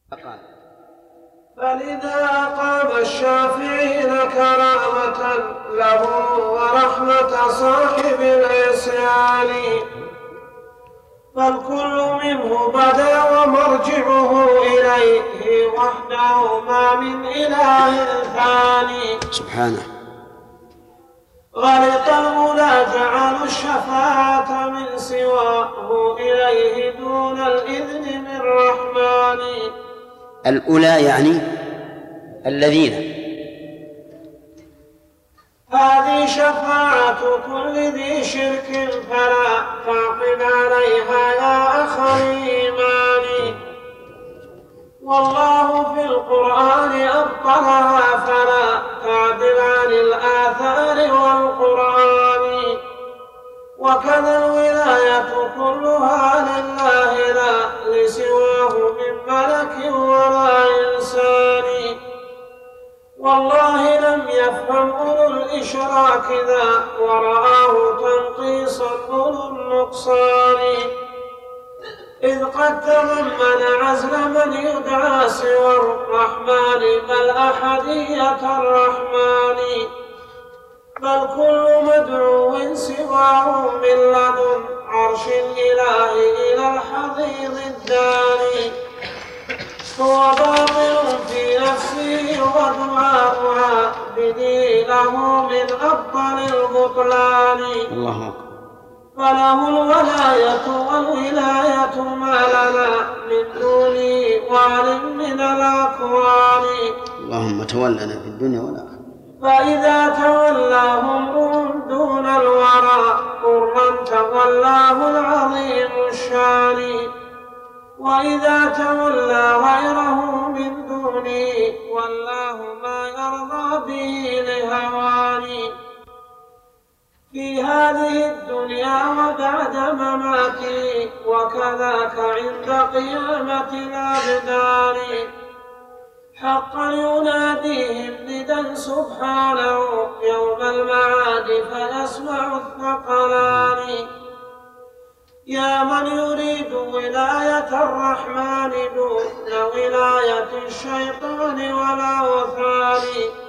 قال فلذا قام الشافعين كرامة له ورحمة صاحب العصيان، فالكل منه بدا ومرجعه إليه وحده ما من إله ثاني. سبحانه. غلط المولى جعلوا الشفاعة من سواه إليه دون الإذن من رحمن. الأولى يعني الذين. هذه شفاعة كل ذي شرك فلا تعقد عليها يا أخ الإيمان. والله في القرآن أبطلها فلا تعدل عن الآثار والقرآن. وكذا الولاية كلها لله لا لسواه من ملك ولا إنسان. والله لم يفهم أولو الإشراك ذا ورآه تنقيصا أولو النقصان. إذ قد تضمن عزل من يدعى سوى الرحمن بل أحدية الرحمن. بل كل مدعو سواه من لدن عرش الإله إلى الحضيض الداني هو باطل في نفسه ودعاء عابدي له من أفضل البطلان. الله أكبر. فله الولاية والولاية ما لنا من دونه وعلم من الأكوان. اللهم تولنا في الدنيا والآخرة. فإذا تولاهم دون الورى قرا تولاه العظيم الشان. وإذا تولى غيره من دونه والله ما يرضى به لهوان. في هذه الدنيا وبعد مماته وكذاك عند قيامة الأبدان. حقا يناديهم ندى سبحانه يوم المعاد فيسمع الثقلان. يا من يريد ولاية الرحمن دون ولاية الشيطان والأوثان.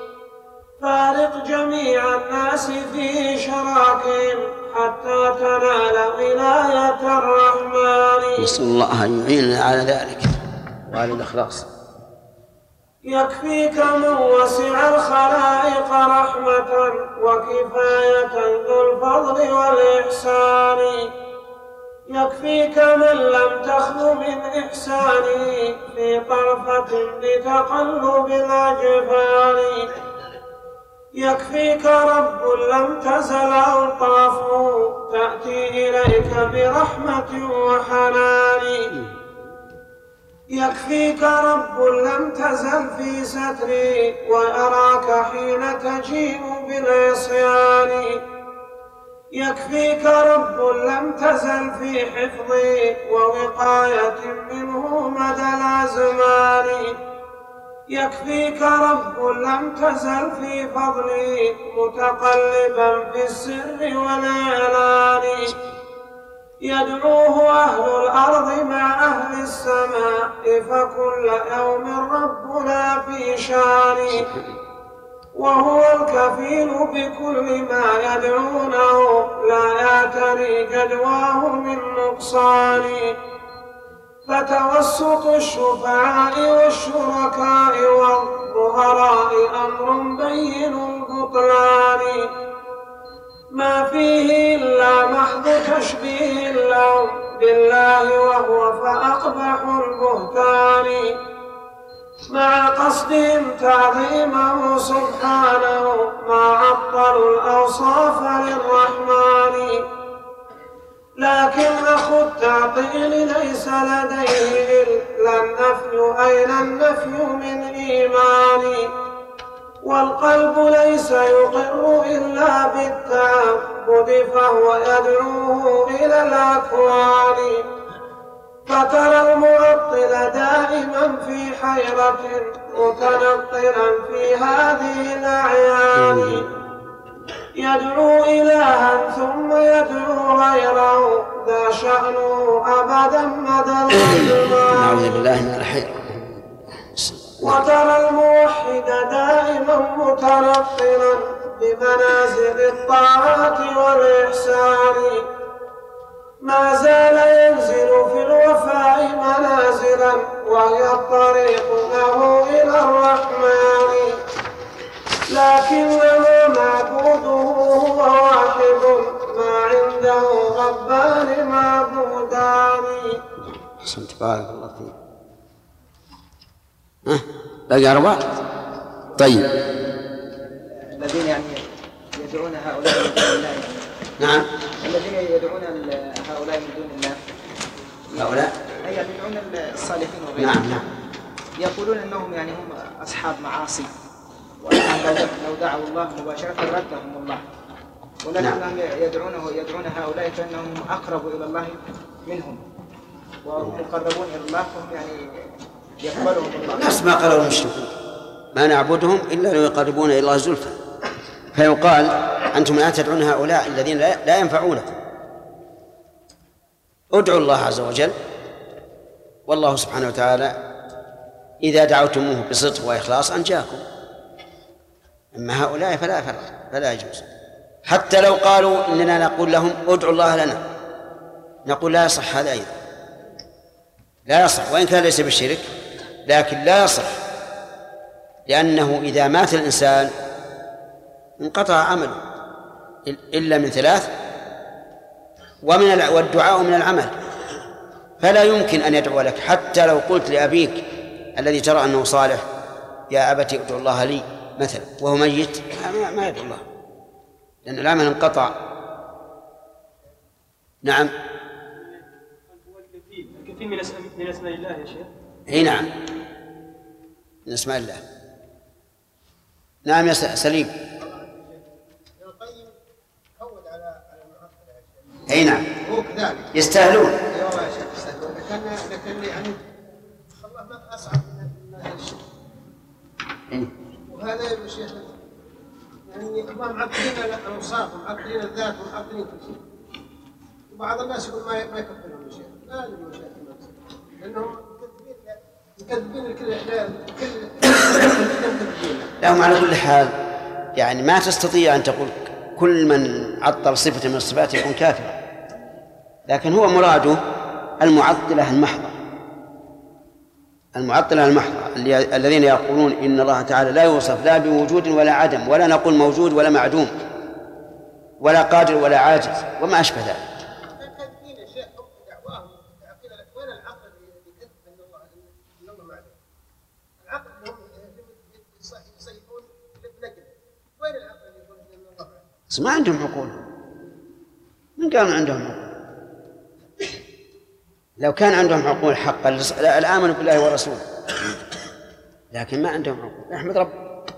فارق جميع الناس في شراكهم حتى تنال ولاية الرحمن. نسأل الله أن يعيننا على ذلك وعلى الإخلاص. يكفيك من وسع الخلائق رحمة وكفاية ذو الفضل والإحسان. يكفيك من لم تخل من إحسانه في طرفة بتقلب الأجفان. يكفيك رب لم تزل ألطافه تأتي إليك برحمة وحنان. يكفيك رب لم تزل في ستري ويراك حين تجيء بالعصيان. يكفيك رب لم تزل في حفظي ووقاية منه مدى الأزمان. يكفيك رب لم تزل في فضلي متقلبا في السر والإعلان. يدعوه أهل الأرض مع أهل السماء فكل يوم ربنا في شان. وهو الكفيل بكل ما يدعونه لا يعتري جدواه من نقصان. فتوسط الشفعاء والشركاء والظهراء أمر بين البطلان. ما فيه إلا محض تشبيه لهم بالله وهو فأقبح البهتان. مع قصدهم تعظيمه سبحانه ما عطلوا الأوصاف للرحمن. لكن أخو التعطيل ليس لديه إلا النفي أين النفي من إيمان. والقلب ليس يقر إلا بالتعبد فهو يدعوه إلى الأكوان. فترى المعطل دائما في حيرة متنطلا في هذه الأعيان. يدعو إلها ثم يدعو غيره ذا شأنه أبدا مدى الزمان. نعوذ بالله من الحيرة. وترى الموحد دائما متنقلا بمنازل الطاعات والإحسان، ما زال ينزل في الوفاء منازلا وهي الطريق له إلى الرحمن، لكنما معبوده هو واحد ما عنده ربان معبودان. أحسنت بارك الله فيك. باقي 4. طيب الذين يعني يدعون هؤلاء من دون الله. نعم. الذين يدعون هؤلاء من دون الله. هؤلاء أي يدعون الصالحين وغيرهم. نعم. يقولون أنهم يعني هم أصحاب معاصي، وأنهم لو دعوا الله مباشرة ردهم الله، ولكنهم يدعون هؤلاء فإنهم أقرب إلى الله منهم وهم مقربون إلى الله، فهم يعني يقبلهم الله. نفس ما قالوا المشركون ما نعبدهم إلا ليقربون إلى الله زلفى، فيقال أنتم لا تدعون هؤلاء الذين لا ينفعونكم، ادعوا الله عز وجل، والله سبحانه وتعالى إذا دعوتموه بصدق وإخلاص أنجاكم. أما هؤلاء فلا يجوز. حتى لو قالوا إننا نقول لهم ادعوا الله لنا، نقول لا يصح هذا أيضا، لا يصح، وإن كان ليس بالشرك لكن لا يصح، لأنه إذا مات الإنسان انقطع عمله إلا من 3، والدعاء من العمل، فلا يمكن أن يدعو لك. حتى لو قلت لأبيك الذي ترى أنه صالح يا أبتي ادعو الله لي مثلا وهو ميت، ما يدعو الله لأن العمل انقطع. نعم. الكثير من أسماء الله يا شيخ. اي نعم، من اسماء الله. نعم يا سليم. اي نعم، هو كذلك يستاهلون. ايوه يا شيخ يستاهلون، لكن يعني الله ما اصعب من الشرك. وهذا يا شيخ يعني هم معطلين الاوصاف ومعطلين الذات ومعطلين كل شيء، وبعض الناس يقول ما يكفلهم يا شيخ، لا يا شيخ، لانهم يكذبين الكل. لهم على كل حال يعني ما تستطيع أن تقول كل من عطل صفة من الصفات يكون كافرا، لكن هو مراده المعطلة المحضة الذين يقولون إن الله تعالى لا يوصف لا بوجود ولا عدم، ولا نقول موجود ولا معدوم ولا قادر ولا عاجز وما أشبه ذلك. ما عندهم عقول، من قالوا عندهم عقول؟ لو كان عندهم عقول حقا الآمنوا بالله ورسوله، لكن ما عندهم عقول. احمد رب.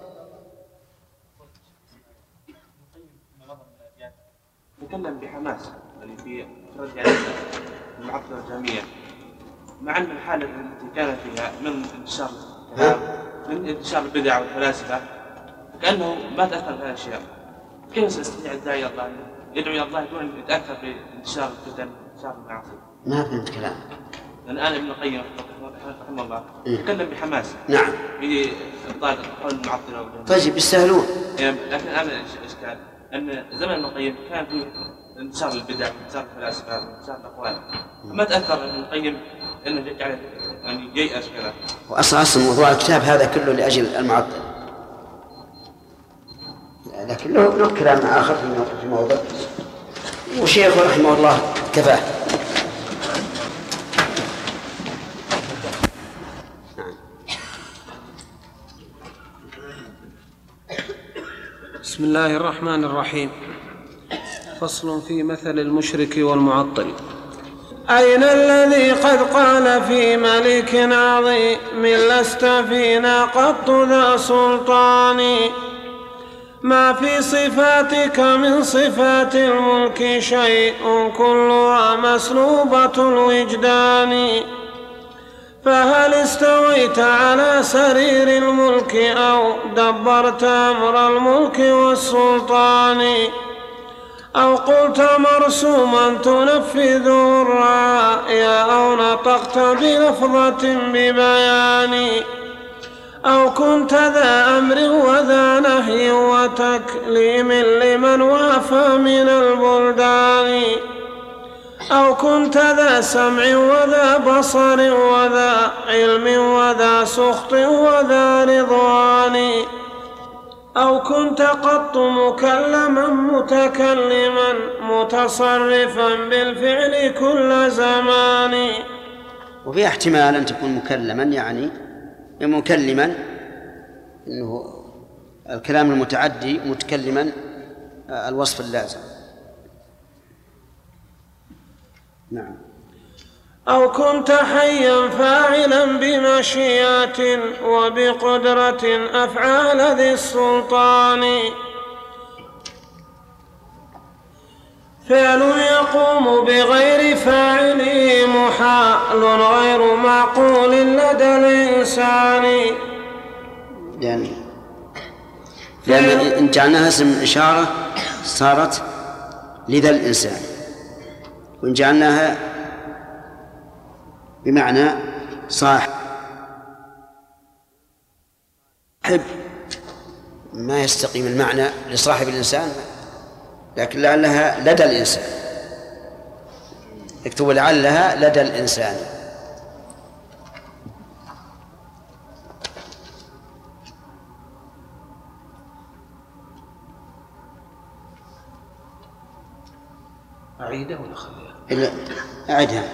تكلم بحماس اللي في رد على المعطلة الجهمية، مع أن الحالة التي كان فيها من انتشار البدع والفلاسفة كأنه ما تأثر بهذه الأشياء. كيف سيستطيع الداعي الله يدعو إلى الله دون أن يتأثر بانتشار الفتن وانتشار المعاصي؟ ما فهمت كلام. الآن ابن القيم رحمه الله يتكلم بحماس. نعم. في إبطال قول المعطلة. طيب يستاهلون. لكن الآن الإشكال أن زمن ابن القيم كان في انتشار البدع وانتشار الفلاسفة وانتشار الأقوال، ما تأثر ابن القيم أنه يجعل أن ييأس كذا. وأصل موضوع الكتاب هذا كله لأجل المعطل، لكن له كلام آخر في موضوع، وشيخه رحمه الله كفاه. بسم الله الرحمن الرحيم. فصل في مثل المشرك والمعطل. أين الذي قد قال في ملك عظيم لست فينا قط ذا سلطان، ما في صفاتك من صفات الملك شيء كلها مسلوبة الوجدان، فهل استويت على سرير الملك أو دبرت أمر الملك والسلطان، أو قلت مرسوما تنفذه الرأي أو نطقت بلفظة ببيان، أو كنت ذا أمر وذا نهي وتكليم لمن وافى من البلدان أو كنت ذا سمع وذا بصر وذا علم وذا سخط وذا رضوان أو كنت قط مكلما متكلما متصرفا بالفعل كل زمان. وفي احتمال أن تكون مكلما يعني مكلما إنه الكلام المتعدي متكلما الوصف اللازم. نعم. أو كنت حيا فاعلا بمشيئة وبقدرة أفعال ذي السلطان فعل يقوم بغير فاعله محال غير معقول لدى الإنسان. لأن إن جعلناها اسم إشارة صارت لذا الإنسان، وإن جعلناها بمعنى صاحب ما يستقيم المعنى لصاحب الإنسان، لكن لعلها لدى الإنسان. اكتب لعلها لدى الإنسان. أعيدها ولا خليها؟ أعيدها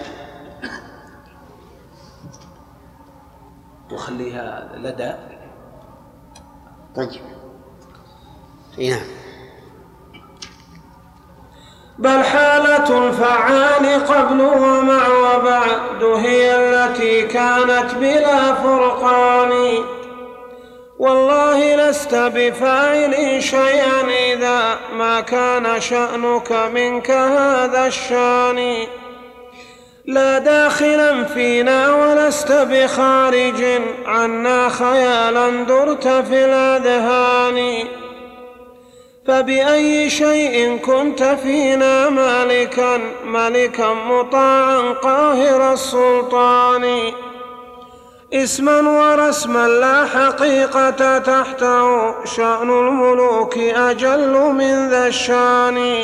وخليها لدى. طيب. نعم. بل حالة الفعال قبل ومع وبعد هي التي كانت بلا فرقان والله لست بفاعل شيئا إذا ما كان شأنك منك هذا الشان لا داخلا فينا ولست بخارج عنا خيالا درت في الأذهان فبأي شيء كنت فينا مالكا مطاعا قاهر السلطان اسما ورسما لا حقيقة تحته شأن الملوك أجل من ذا الشان.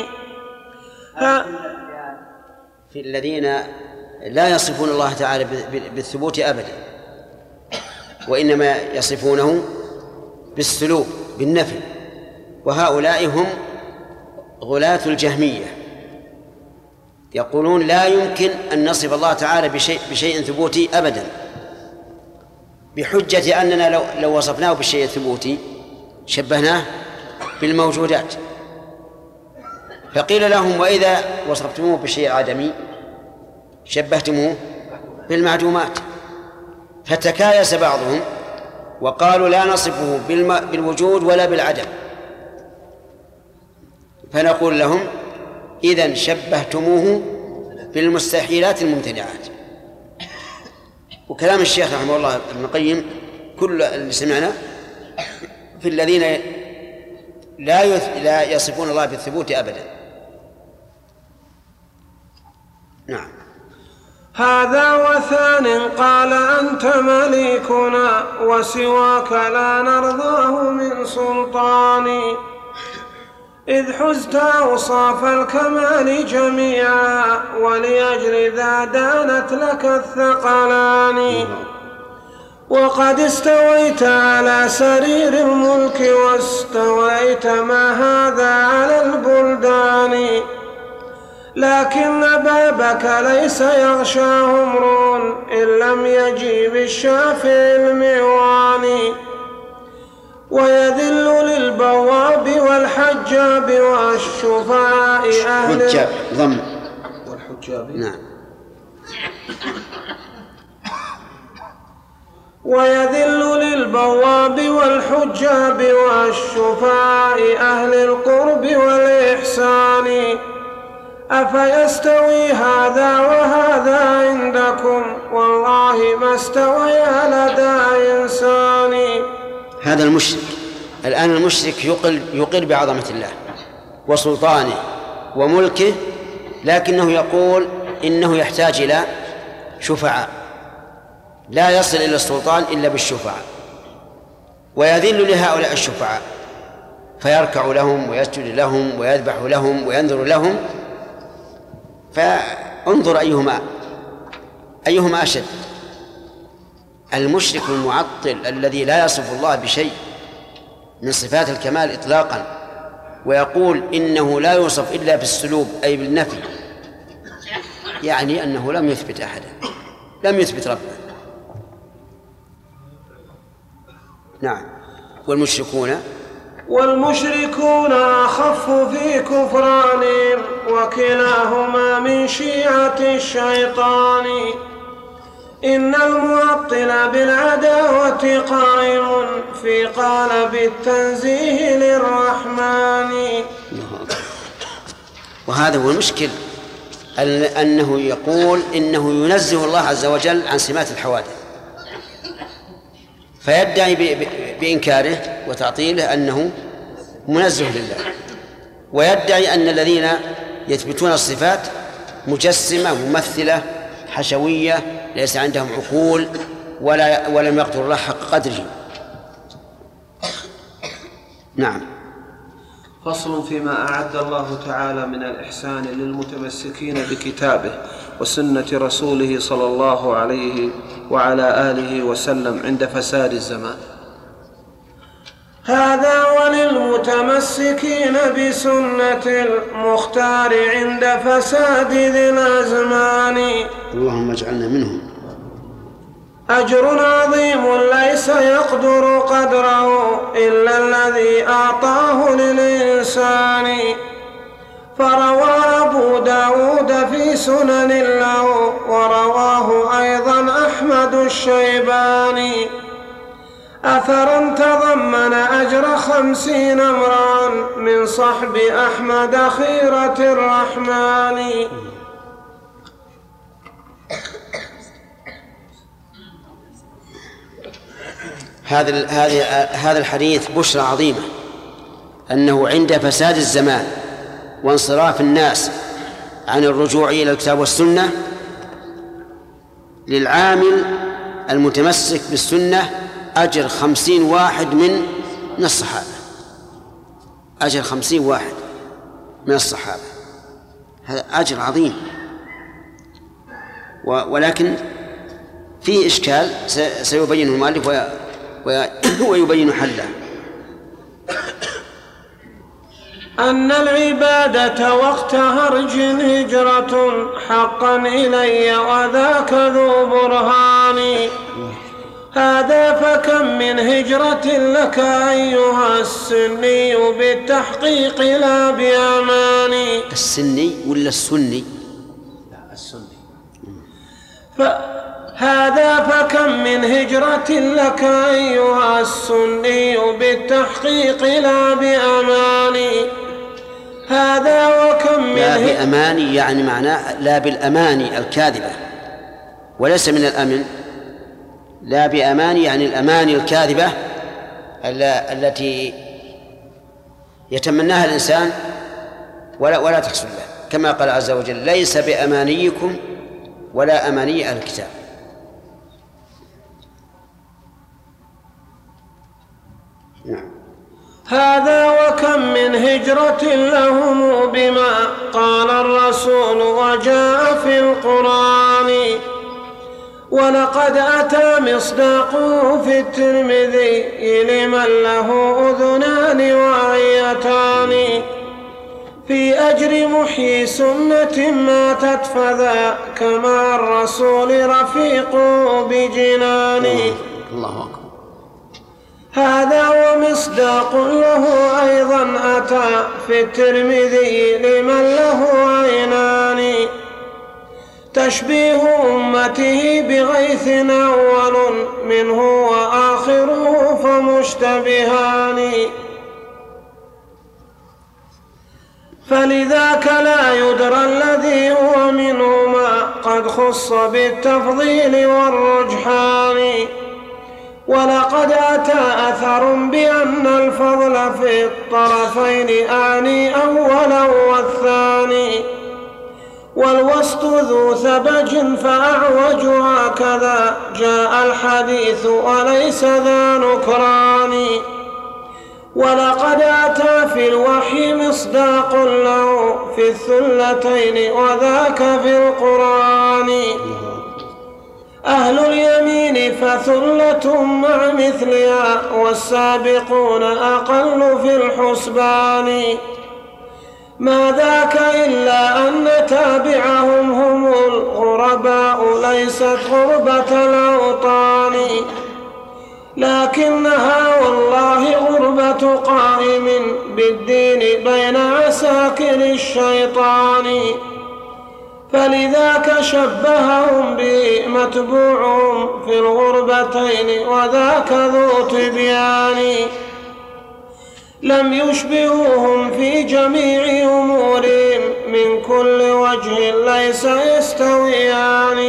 في الذين لا يصفون الله تعالى بالثبوت أبدا، وإنما يصفونه بالسلوك بالنفي، وهؤلاء هم غلاة الجهمية يقولون لا يمكن أن نصف الله تعالى بشيء ثبوتي أبدا، بحجة أننا لو وصفناه بالشيء الثبوتي شبهناه بالموجودات. فقيل لهم وإذا وصفتموه بالشيء العدمي شبهتموه بالمعدومات، فتكايس بعضهم وقالوا لا نصفه بالوجود ولا بالعدم، فنقول لهم إذن شبهتموه بالمستحيلات الممتنعات. وكلام الشيخ رحمه الله ابن القيم كل اللي سمعنا في الذين لا يصفون الله بالثبوت أبدا. نعم. هذا وثان قال أنت مليكنا وسواك لا نرضاه من سلطان إذ حزت أوصاف الكمال جميعا ولأجل ذا دانت لك الثقلان وقد استويت على سرير الملك واستويت ما هذا على البلدان لكن بابك ليس يغشاه امرؤ إن لم يجيب الشافع المعوان ويذل للبواب والحجاب والشفعاء أهل حجاب ضم والحجاب نعم ويذل للبواب والحجاب والشفعاء أهل القرب والإحسان أفيستوي هذا وهذا عندكم والله ما استويا لدى إنسان. هذا المشرك الآن المشرك يقر بعظمة الله وسلطانه وملكه، لكنه يقول إنه يحتاج إلى شفعاء، لا يصل إلى السلطان إلا بالشفعاء. ويذل لهؤلاء الشفعاء فيركع لهم ويسجد لهم ويذبح لهم وينذر لهم. فانظر أيهما أشد، المشرك المعطل الذي لا يصف الله بشيء من صفات الكمال إطلاقا ويقول إنه لا يوصف إلا بالسلوب أي بالنفي، يعني أنه لم يثبت أحدا، لم يثبت ربه. نعم. والمشركون أخف في كفرانهم وكلاهما من شيعة الشيطان. إن المعطل بالعداوة قائم في قالب التنزيه للرحمن. وهذا هو المشكل، أنه يقول إنه ينزه الله عز وجل عن سمات الحوادث، فيدعي بإنكاره وتعطيله أنه منزه لله، ويدعي أن الذين يثبتون الصفات مجسمة ممثلة حشوية ليس عندهم عقول ولم يقدروا الله حق قدره. نعم. فصل فيما أعد الله تعالى من الإحسان للمتمسكين بكتابه وسنة رسوله صلى الله عليه وعلى آله وسلم عند فساد الزمان. هذا وللمتمسكين بسنة المختار عند فساد ذي الأزمان. اللهم اجعلنا منهم. أجر عظيم ليس يقدر قدره إلا الذي أعطاه للإنسان. فروى أبو داود في سنن له ورواه أيضا أحمد الشيباني أثرا تضمن أجر 50 امرأ من صحب أحمد خيرة الرحمن. هذا الحديث بشرى عظيمة، أنه عند فساد الزمان وانصراف الناس عن الرجوع إلى الكتاب والسنة للعامل المتمسك بالسنة أجر 50 واحد من الصحابة، أجر 50 واحد من الصحابة، هذا أجر عظيم. ولكن فيه إشكال سيبينه المؤلف ويبين حله. أن العبادة وقت هرج هجرة حقا إلي وذاك ذو برهان. هذا فكم من هجرة لك أيها السني بالتحقيق لا بأماني. السني ولا السني؟ لا السني. هذا فكم من هجرة لك أيها السني بالتحقيق لا بأماني. هذا وكم من لا بأماني يعني معناه لا بالأماني الكاذبة وليس من الأمن. لا بأماني يعني الأماني الكاذبة التي يتمناها الإنسان ولا تحصل له، كما قال عز وجل ليس بأمانيكم ولا أماني أهل الكتاب. نعم. هذا وكم من هجرة لهم بما قال الرسول وجاء في القرآن. ولقد أتى مصداقه في الترمذي لمن له أذنان وعيتان في أجر محيي سنة ماتت فذاك مع الرسول رفيق بجنان. الله أكبر. هذا ومصداق له أيضا أتى في الترمذي لمن له عينان تشبيه أمته بغيث أول منه وآخره فمشتبهان. فلذاك لا يدرى الذي هو منهما قد خص بالتفضيل والرجحان. ولقد أتى أثر بأن الفضل في الطرفين أعني أولا والثاني. والوسط ذو ثبج فأعوجها وهكذا جاء الحديث وليس ذا نكران. ولقد أتى في الوحي مصداق له في الثلتين وذاك في القرآن. أهل اليمين فثلة مع مثلها والسابقون أقل في الحسبان. ما ذاك إلا أن تابعهم هم الغرباء ليست غربة الأوطان، لكنها والله غربة قائم بالدين بين عساكر الشيطان. فلذاك شبههم به متبوعهم في الغربتين وذاك ذو تبيان. لم يشبهوهم في جميع أمورهم من كل وجه ليس يستويان.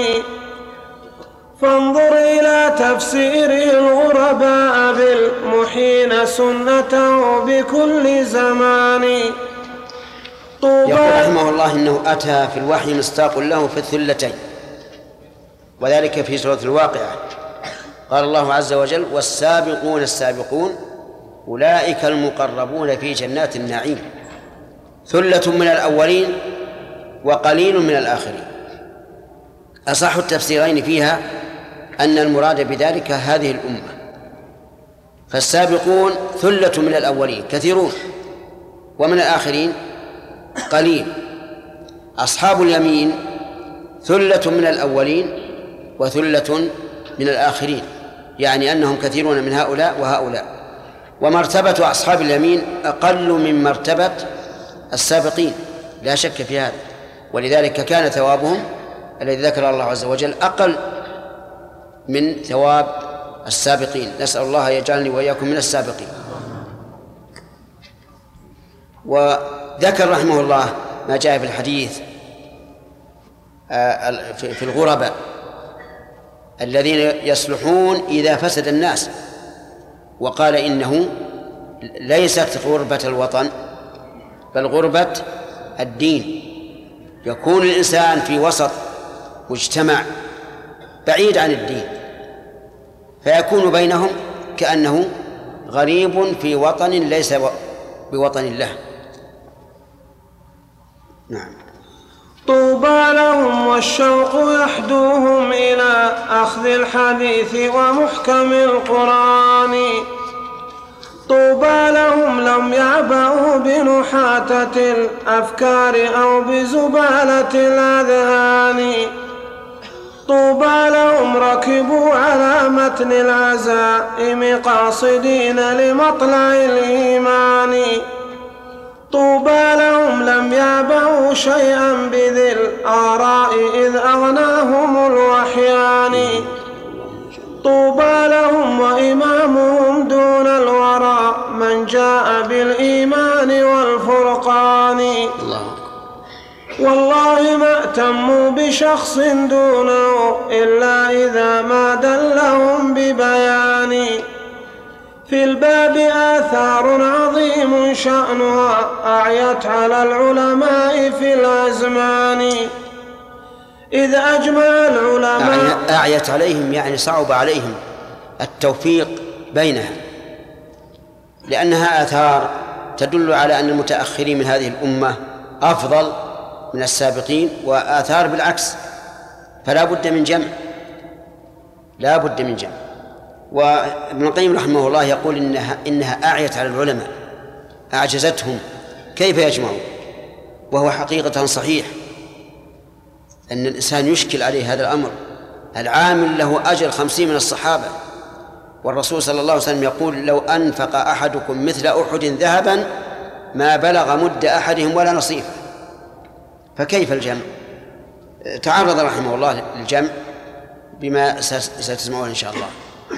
فانظر إلى تفسير الغرباء بالمحين سنته بكل زمان. يقول رحمه الله إنه أتى في الوحي مصداق له في الثلتين، وذلك في سورة الواقعة. قال الله عز وجل: والسابقون السابقون أولئك المقربون في جنات النعيم، ثلة من الأولين وقليل من الآخرين. أصح التفسيرين فيها أن المراد بذلك هذه الأمة، فالسابقون ثلة من الأولين كثيرون، ومن الآخرين قليل. أصحاب اليمين ثلة من الأولين وثلة من الآخرين، يعني أنهم كثيرون من هؤلاء وهؤلاء. ومرتبة أصحاب اليمين أقل من مرتبة السابقين، لا شك في هذا، ولذلك كان ثوابهم الذي ذكر الله عز وجل أقل من ثواب السابقين. نسأل الله يجعلني وإياكم من السابقين. وذكر رحمه الله ما جاء في الحديث في الغرباء الذين يصلحون إذا فسد الناس، وقال إنه ليست غربة الوطن بل غربة الدين. يكون الإنسان في وسط مجتمع بعيد عن الدين فيكون بينهم كأنه غريب في وطن ليس بوطن الله. نعم. طوبى لهم والشوق يحدوهم إلى أخذ الحديث ومحكم القرآن. طوبى لهم لم يعبأوا بنحاتة الأفكار أو بزبالة الأذهان. طوبى لهم ركبوا على متن العزائم قاصدين لمطلع الإيمان. طوبى لهم لم يعبأوا شيئا بذي الآراء إذ أغناهم الوحيان. طوبى لهم وإمامهم دون الورى من جاء بالإيمان والفرقان. والله ما اهتموا بشخص دونه إلا إذا ما دلهم ببيان. في الباب آثار عظيم شأنها أعيت على العلماء في الأزمان. إذ أجمع العلماء أعيت عليهم يعني صعب عليهم التوفيق بينها، لأنها آثار تدل على أن المتأخرين من هذه الأمة أفضل من السابقين، وآثار بالعكس، فلا بد من جمع، لا بد من جمع. وابن القيم رحمه الله يقول إنها أعيت على العلماء، أعجزتهم كيف يجمعون، وهو حقيقة صحيح أن الإنسان يشكل عليه هذا الأمر. العامل له أجر 50 من الصحابة، والرسول صلى الله عليه وسلم يقول: لو أنفق أحدكم مثل أحد ذهبا ما بلغ مد أحدهم ولا نصيفه. فكيف الجمع؟ تعرض رحمه الله للجمع بما ستسمعون إن شاء الله.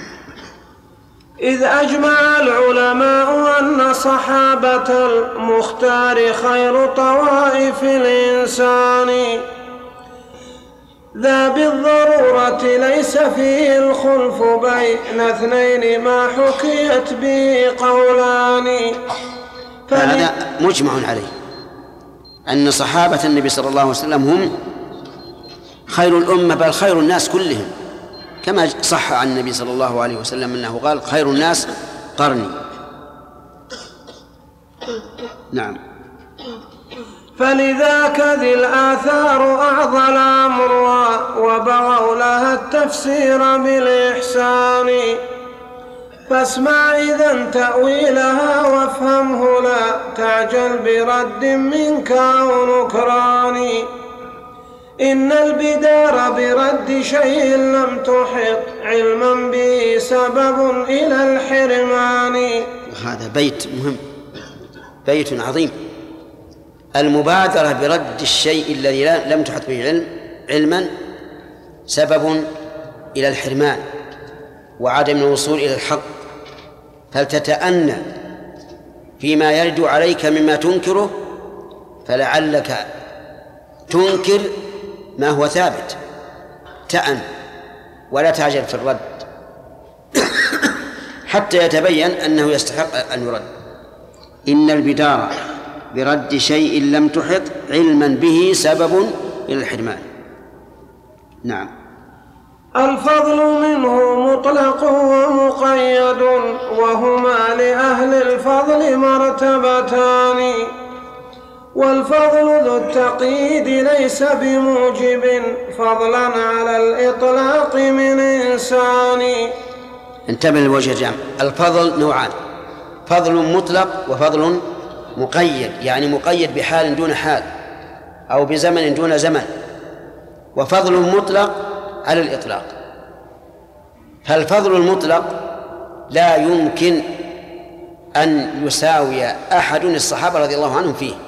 إذ أجمع العلماء أن صحابة المختار خير طوائف الإنسان. ذا بالضرورة ليس فيه الخلف بين اثنين ما حكيت به قولان. هذا مجمع عليه أن صحابة النبي صلى الله عليه وسلم هم خير الأمة بل خير الناس كلهم، كما صح عن النبي صلى الله عليه وسلم أنه قال خير الناس قرني. نعم. فلذاك ذي الآثار أعضى الأمر وبغوا لها التفسير بالإحسان، فاسمع إذن تأويلها وافهمه لا تعجل برد منك أو نكران. إن البدار برد شيء لم تحط علما به سبب إلى الحرمان. هذا بيت مهم، بيت عظيم. المبادرة برد الشيء الذي لم تحط به علما سبب إلى الحرمان وعدم الوصول إلى الحق، فلتتأنى فيما يرد عليك مما تنكره، فلعلك تنكر ما هو ثابت. تأن ولا تعجل في الرد حتى يتبين أنه يستحق أن يرد. إن البدار برد شيء لم تحط علما به سبب إلى الحرمان. نعم. الفضل منه مطلق ومقيد وهما لأهل الفضل مرتبتان، والفضل ذو التقييد ليس بموجب فضلا على الإطلاق من إنسان. انتبه لوجه الجمع. الفضل نوعان: فضل مطلق وفضل مقيد، يعني مقيد بحال دون حال أو بزمن دون زمن، وفضل مطلق على الإطلاق. فالفضل المطلق لا يمكن أن يساوي أحد الصحابة رضي الله عنهم فيه،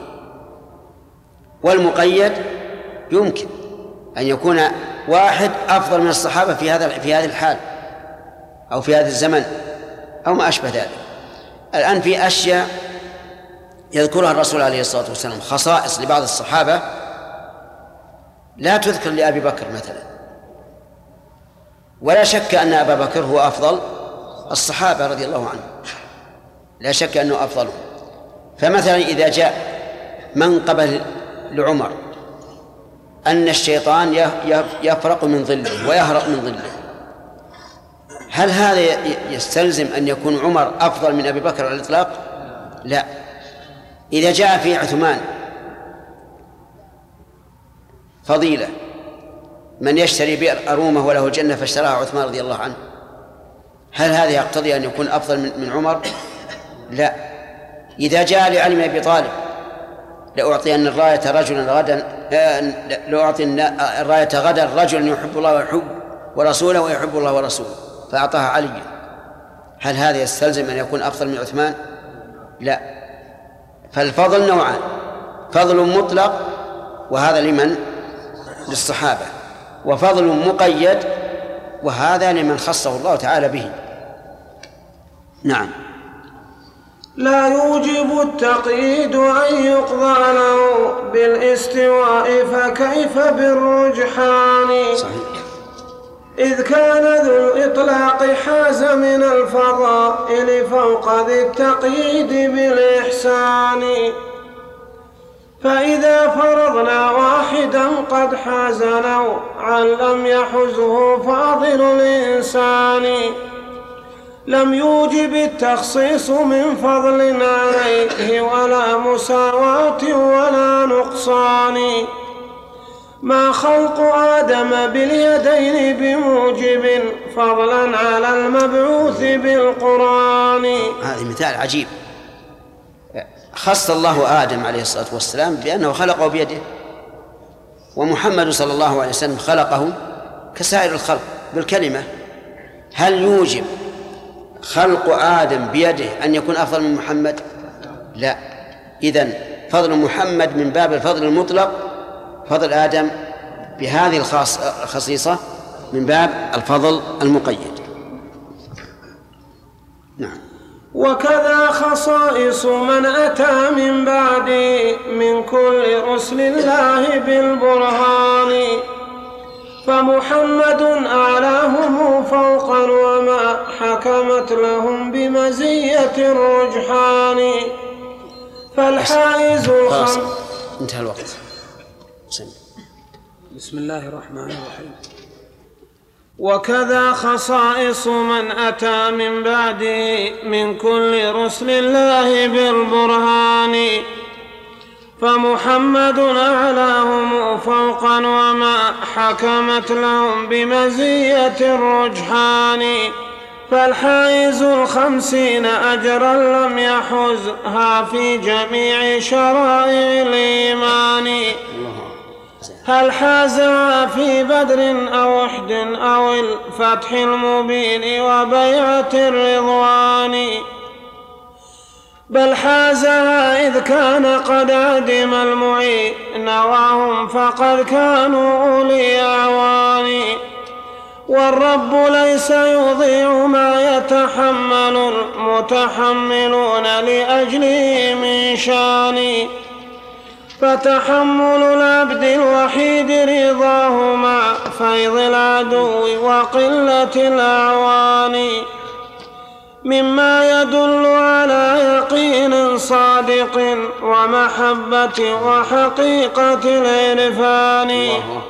والمقيد يمكن أن يكون واحد أفضل من الصحابة في هذه الحال أو في هذا الزمن أو ما أشبه ذلك. الآن في أشياء يذكرها الرسول عليه الصلاة والسلام، خصائص لبعض الصحابة لا تذكر لأبي بكر مثلا، ولا شك أن أبا بكر هو أفضل الصحابة رضي الله عنه، لا شك أنه أفضلهم. فمثلا إذا جاء منقبة لعمر أن الشيطان يفرق من ظله ويهرق من ظله، هل هذا يستلزم أن يكون عمر أفضل من أبي بكر على الإطلاق؟ لا. إذا جاء في عثمان فضيلة من يشتري بئر أرومة وله الجنة فاشتراها عثمان رضي الله عنه، هل هذا يقتضي أن يكون أفضل من عمر؟ لا. إذا جاء لعلي بن أبي طالب لأعطين الراية رجلا غدا، لأعطي الراية غدا رجل يحب الله ويحب ورسوله ويحب الله ورسوله، فأعطاها علي، هل هذا يستلزم أن يكون أفضل من عثمان؟ لا. فالفضل نوعان: فضل مطلق وهذا لمن؟ للصحابة، وفضل مقيد وهذا لمن خصه الله تعالى به. نعم. لا يوجب التقييد أن يقضى له بالاستواء فكيف بالرجحان. صحيح. إذ كان ذو الإطلاق حاز من الفضائل فوق ذي التقييد بالإحسان، فإذا فرضنا واحدا قد حاز نوعا لم يحزه فاضل الإنسان، لم يوجب التخصيص من فضل عليه ولا مساواة ولا نقصان، ما خلق آدم باليدين بموجب فضلا على المبعوث بالقرآن. هذا مثال عجيب. خص الله آدم عليه الصلاة والسلام بأنه خلقه بيده، ومحمد صلى الله عليه وسلم خلقه كسائر الخلق بالكلمة. هل يوجب خلق آدم بيده أن يكون أفضل من محمد؟ لا. إذن فضل محمد من باب الفضل المطلق، فضل آدم بهذه الخصيصة من باب الفضل المقيد. نعم. وكذا خصائص من أتى من بعد من كل رسل الله بالبرهان، فمحمد أعلاهم فوقا وما حكمت لهم بمزية الرجحان، فالحائز انتهى الوقت. بسم الله الرحمن الرحيم. وكذا خصائص من أتى من بعده من كل رسل الله بالبرهان، فمحمد أعلاهم فوقا وما حكمت لهم بمزية الرجحان، فالحائز 50 أجرا لم يحزها في جميع شرائع الإيمان، هل حازها في بدر أو أحد أو الفتح المبين وبيعة الرضوان، بل حازها إذ كان قد عدم المعين وهم فقد كانوا أولي أعوان، والرب ليس يضيع ما يتحمل المتحملون لأجله من شان، فتحمل العبد الوحيد رضاه مع فيض العدو وقلة الأعوان، مما يدل على يقين صادق ومحبة وحقيقة العرفان،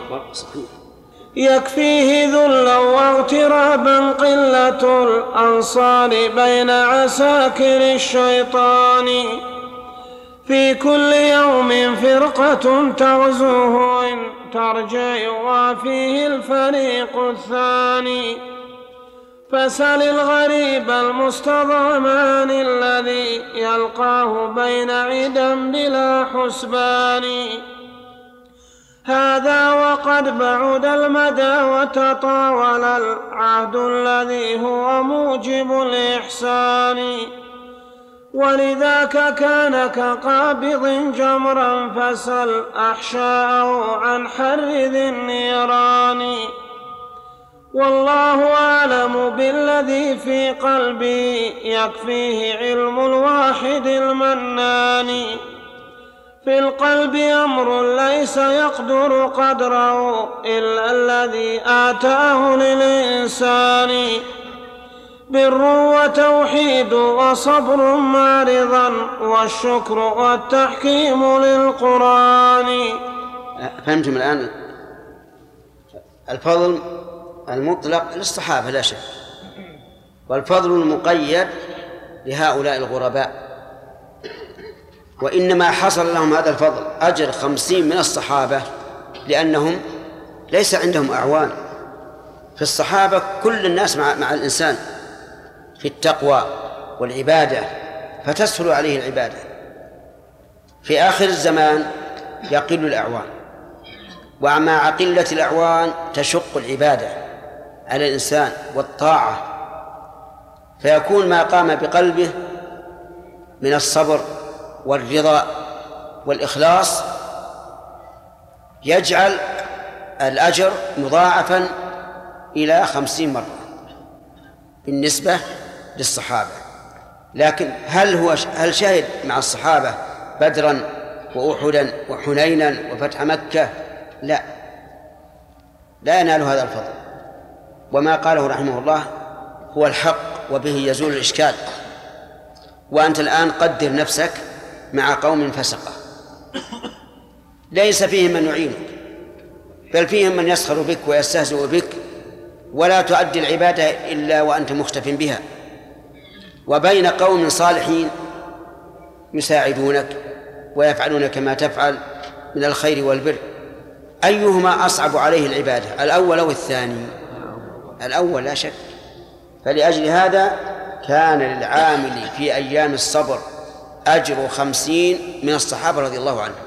يكفيه ذلا واغترابا قلة الأنصار بين عساكر الشيطان، في كل يوم فرقة تغزوه إن ترجع وفيه الفريق الثاني، فسل الغريب المستضعمان الذي يلقاه بين عدا بلا حسبان، هذا وقد بعد المدى وتطاول العهد الذي هو موجب الإحسان، ولذاك كان كقابض جمرا فسل أحشاءه عن حر ذي النيران، والله أعلم بالذي في قلبي يكفيه علم الواحد المنان، في القلب أمر ليس يقدر قدره إلا الذي آتاه للإنسان، بر وتوحيد وصبر مع رضا والشكر والتحكيم للقرآن. فهمتم الآن؟ الفضل المطلق للصحابة لا شك، والفضل المقيد لهؤلاء الغرباء، وإنما حصل لهم هذا الفضل أجر 50 من الصحابة لأنهم ليس عندهم أعوان. في الصحابة كل الناس مع الإنسان في التقوى والعبادة فتسهل عليه العبادة، في آخر الزمان يقل الأعوان، ومع قلة الأعوان تشق العبادة على الإنسان والطاعة، فيكون ما قام بقلبه من الصبر والرضا والإخلاص يجعل الأجر مضاعفا إلى 50 مرة بالنسبة للصحابة. لكن هل شهد مع الصحابة بدرا وأحدا وحنينا وفتح مكة؟ لا ينال هذا الفضل، وما قاله رحمه الله هو الحق وبه يزول الإشكال. وأنت الآن قدر نفسك مع قوم فسقة ليس فيهم من يعينك، بل فيهم من يسخر بك ويستهزئ بك، ولا تؤدي العبادة إلا وأنت مختف بها، وبين قوم صالحين يساعدونك ويفعلون كما تفعل من الخير والبر. أيهما أصعب عليه العبادة، الأول أو الثاني؟ الأول لا شك. فلأجل هذا كان للعامل في أيام الصبر أجر 50 من الصحابة رضي الله عنهم.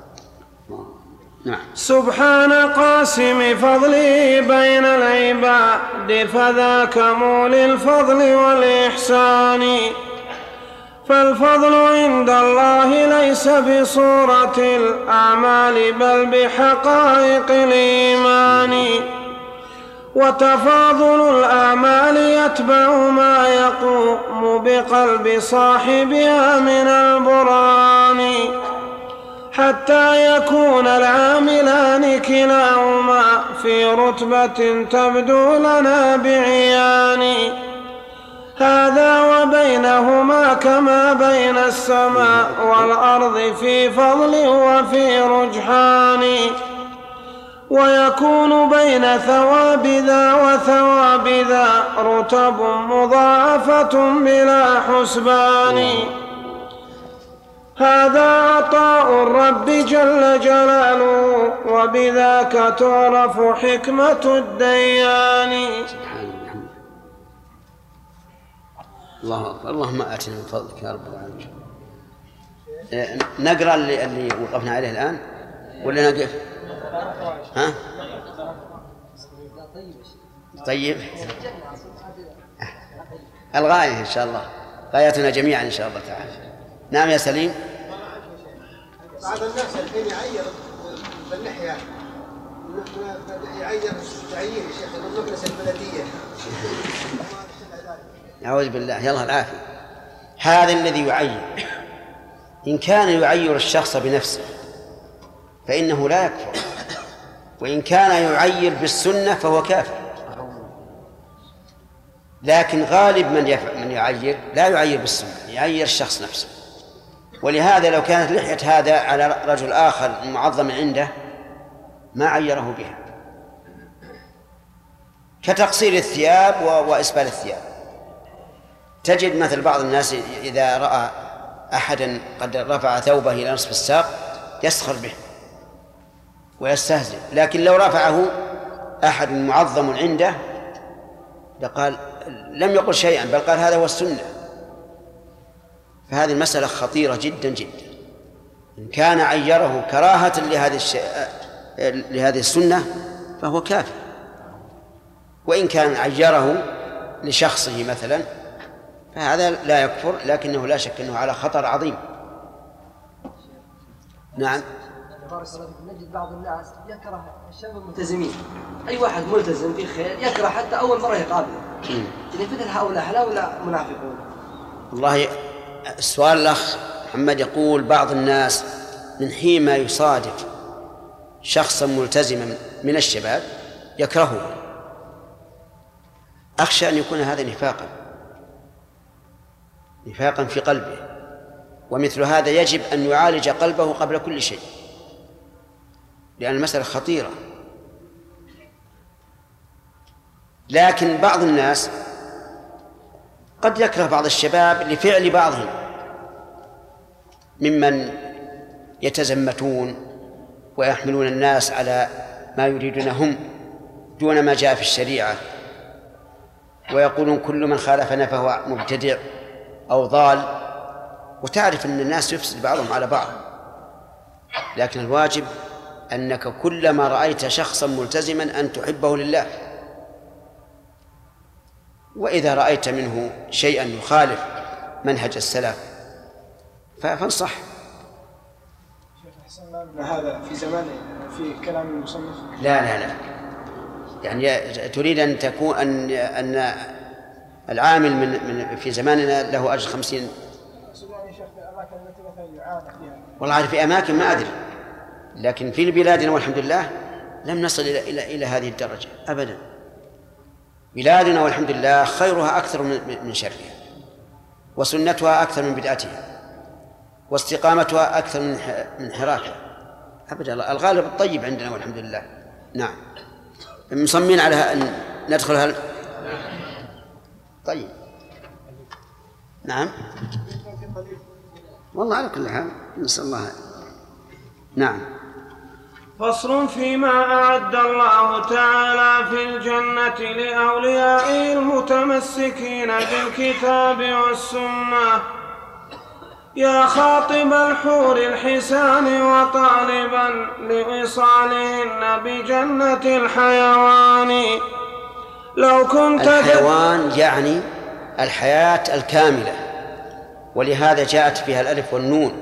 نعم. سبحان قاسم فضله بين العباد فذاك مولي الفضل والإحسان، فالفضل عند الله ليس بصورة الأعمال بل بحقائق الإيمان، وتفاضل الأعمال يتبع ما يقوم بقلب صاحبها من البرهان، حتى يكون العاملان كلاهما في رتبة تبدو لنا بعيان، هذا وبينهما كما بين السماء والأرض في فضل وفي رجحان، ويكون بين ثواب ذا وثواب ذا رتب مضاعفة بلا حسبان. هذا عطاء الرب جل جلاله وبذاك تعرف حكمة الديان. الله أكبر. اللهم آتنا من فضلك يا رب العالمين. نقرأ اللي وقفنا عليه الآن ولا نقف؟ ها؟ طيب الغاية إن شاء الله، غايتنا جميعا إن شاء الله تعالى. نعم يا سليم. بعض الناس الحين يعير باللحية، يعير تعيير يا شيخ المجلس البلدية. أعوذ بالله، يلا العافية. هذا الذي يعير إن كان يعير الشخص بنفسه فإنه لا يكفر، وإن كان يعير بالسنة فهو كافر. لكن غالب من يعير لا يعير بالسنة، يعير الشخص نفسه. ولهذا لو كانت لحية هذا على رجل آخر معظم عنده ما عيره بها، كتقصير الثياب وإسبال الثياب. تجد مثل بعض الناس إذا رأى أحدا قد رفع ثوبه إلى نصف الساق يسخر به ويستهزئ، لكن لو رفعه أحد معظم عنده لقال لم يقل شيئا، بل قال هذا هو السنة. فهذه المسألة خطيرة جدا جدا. إن كان عيره كراهة لهذه السنة فهو كافر، وإن كان عيره لشخصه مثلا فهذا لا يكفر، لكنه لا شك أنه على خطر عظيم. نعم. بارك الله فيكم. نجد بعض الناس يكره الشباب الملتزمين، أي واحد ملتزم في خير يكره حتى أول مرة يقابله. إذا مثل هؤلاء هؤلاء منافقون. والله السؤال الأخ محمد يقول بعض الناس من حين ما يصادف شخصا ملتزما من الشباب يكرهه، أخشى أن يكون هذا نفاقا في قلبه، ومثل هذا يجب أن يعالج قلبه قبل كل شيء، لأن المسألة خطيرة. لكن بعض الناس قد يكره بعض الشباب لفعل بعضهم ممن يتزمتون ويحملون الناس على ما يريدون هم دون ما جاء في الشريعة، ويقولون كل من خالفنا فهو مبتدع أو ضال، وتعرف أن الناس يفسد بعضهم على بعض. لكن الواجب أنك كلما رأيت شخصا ملتزما أن تحبه لله، وإذا رأيت منه شيئا يخالف منهج السلف فانصح. هذا في زمان في كلام المصنف؟ لا يعني تريد أن تكون أن العامل من في زماننا له أجر 50. يعني شيخ في الأماكن التي مثلا يعانى فيها. والله في أماكن ما أدري، لكن في بلادنا والحمد لله لم نصل إلى هذه الدرجة أبدا. بلادنا والحمد لله خيرها أكثر من شرها، وسنتها أكثر من بدعتها، واستقامتها أكثر من انحرافها أبدا. الغالب الطيب عندنا والحمد لله. نعم. مصممين على أن ندخل طيب. نعم. والله على كل حال نسأل الله. نعم. فصل فيما أعد الله تعالى في الجنة لأوليائه المتمسكين بالكتاب والسنة. يا خاطب الحور الحسان وطالبا لوصالهن بجنة الحيوان. لو كنت الحيوان يعني الحياة الكاملة، ولهذا جاءت فيها الألف والنون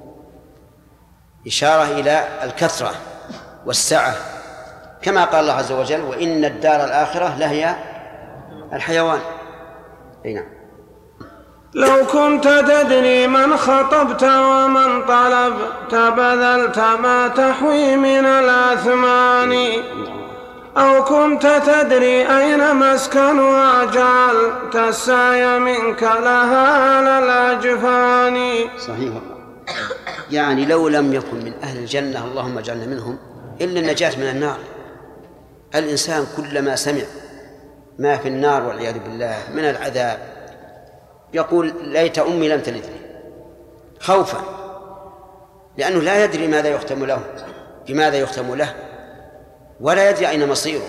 إشارة إلى الكثرة والسعة، كما قال الله عز وجل وإن الدار الآخرة لهي الحيوان. نعم. لو كنت تدري من خطبت ومن طلبت بذلت ما تحوي من الأثمان، أو كنت تدري أين مسكنها جعلت السعي منك لها على الأجفان. صحيح. يعني لو لم يكن من أهل الجنة، اللهم اجعلنا منهم، إلا النجاة من النار. الإنسان كلما سمع ما في النار والعياذ بالله من العذاب يقول ليت أمي لم تلدني، خوفا، لأنه لا يدري ماذا يختم له، بماذا يختم له، ولا يدري أين مصيره.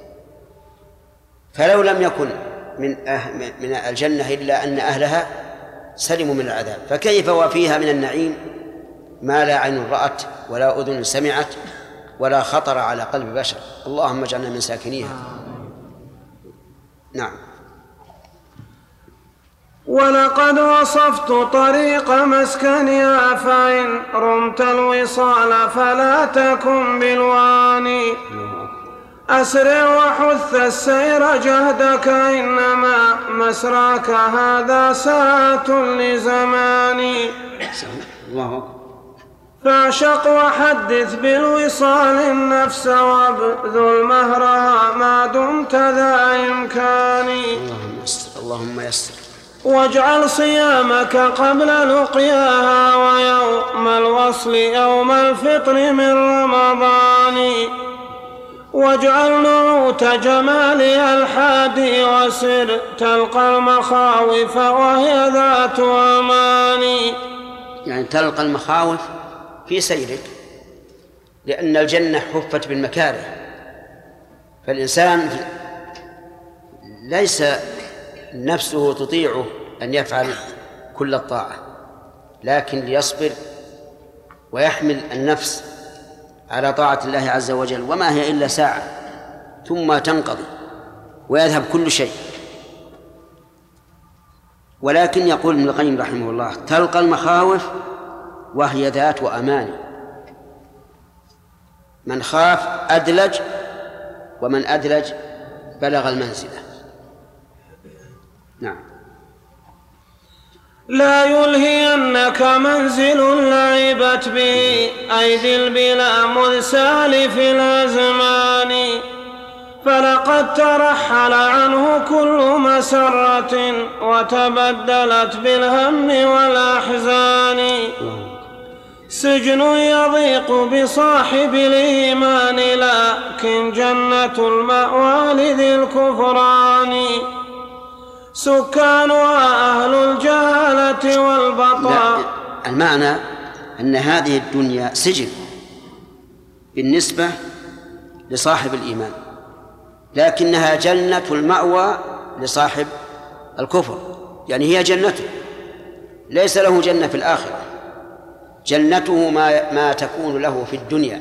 فلو لم يكن من الجنة إلا أن أهلها سلموا من العذاب، فكيف وفيها من النعيم ما لا عين رأت ولا أذن سمعت ولا خطر على قلب بشر. اللهم اجعلنا من ساكنيها. نعم. ولقد وصفت طريق مسكنها فإن رمت الوصال فلا تكن بالواني، أسرع وحث السير جهدك إنما مسراك هذا ساعة لزماني، الله أكبر. فاعشق وحدث بالوصال النفس وابذل مهرها ما دمت ذا إمكاني، اللهم يسر اللهم يسر. واجعل صيامك قبل لقياها ويوم الوصل يوم الفطر من رمضان، واجعل نعوت جمالها الحادي وسر تلقى المخاوف وهي ذات أماني. يعني تلقى المخاوف في سيرك، لأن الجنة حفت بالمكاره، فالإنسان ليس نفسه تطيعه أن يفعل كل الطاعة، لكن ليصبر ويحمل النفس على طاعة الله عز وجل، وما هي إلا ساعة ثم تنقضي ويذهب كل شيء. ولكن يقول ابن القيم رحمه الله تلقى المخاوف وهي ذات أمان، من خاف أدلج ومن أدلج بلغ المنزلة. نعم. لا يلهينك منزل لعبت به أيدي البلا مذ سالف الأزمان، فلقد ترحل عنه كل مسرة وتبدلت بالهم والأحزان، سجن يضيق بصاحب الإيمان لكن جنة المأوى لذي الكفران، سكانها أهل الجهالة والبطاء. المعنى أن هذه الدنيا سجن بالنسبة لصاحب الإيمان، لكنها جنة المأوى لصاحب الكفر، يعني هي جنته، ليس له جنة في الآخرة، جنته ما تكون له في الدنيا.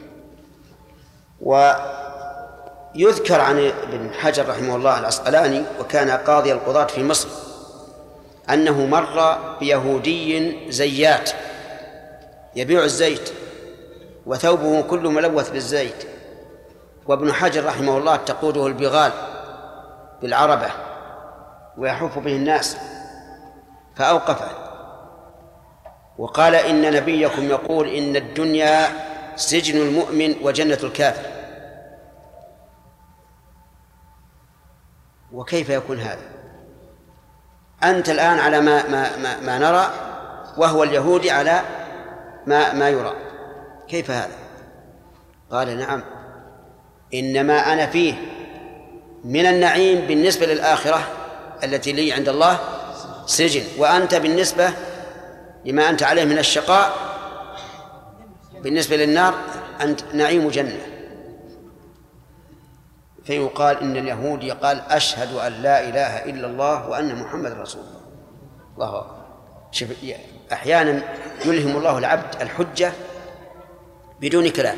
ويذكر عن ابن حجر رحمه الله العسقلاني وكان قاضي القضاة في مصر أنه مر بيهودي زيات يبيع الزيت وثوبه كله ملوث بالزيت، وابن حجر رحمه الله تقوده البغال بالعربة ويحف به الناس، فأوقفه وقال إن نبيكم يقول إن الدنيا سجن المؤمن وجنة الكافر، وكيف يكون هذا؟ أنت الآن على ما نرى وهو اليهودي على ما يرى، كيف هذا؟ قال نعم، إنما أنا فيه من النعيم بالنسبة للآخرة التي لي عند الله سجن، وأنت بالنسبة لما أنت عليه من الشقاء بالنسبة للنار أنت نعيم جنة. فيقال إن اليهودي قال أشهد أن لا إله إلا الله وأن محمد رسول الله. الله أكبر. أحيانا يلهم الله العبد الحجة بدون كلام.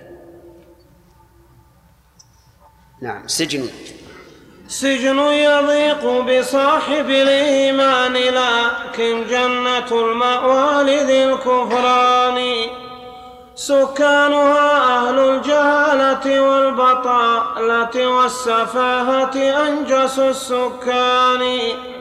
نعم. سجن يضيق بصاحب الإيمان لكن جنة المأوى لذي الكفران، سكانها أهل الجهالة والبطالة والسفاهة أنجس السكان،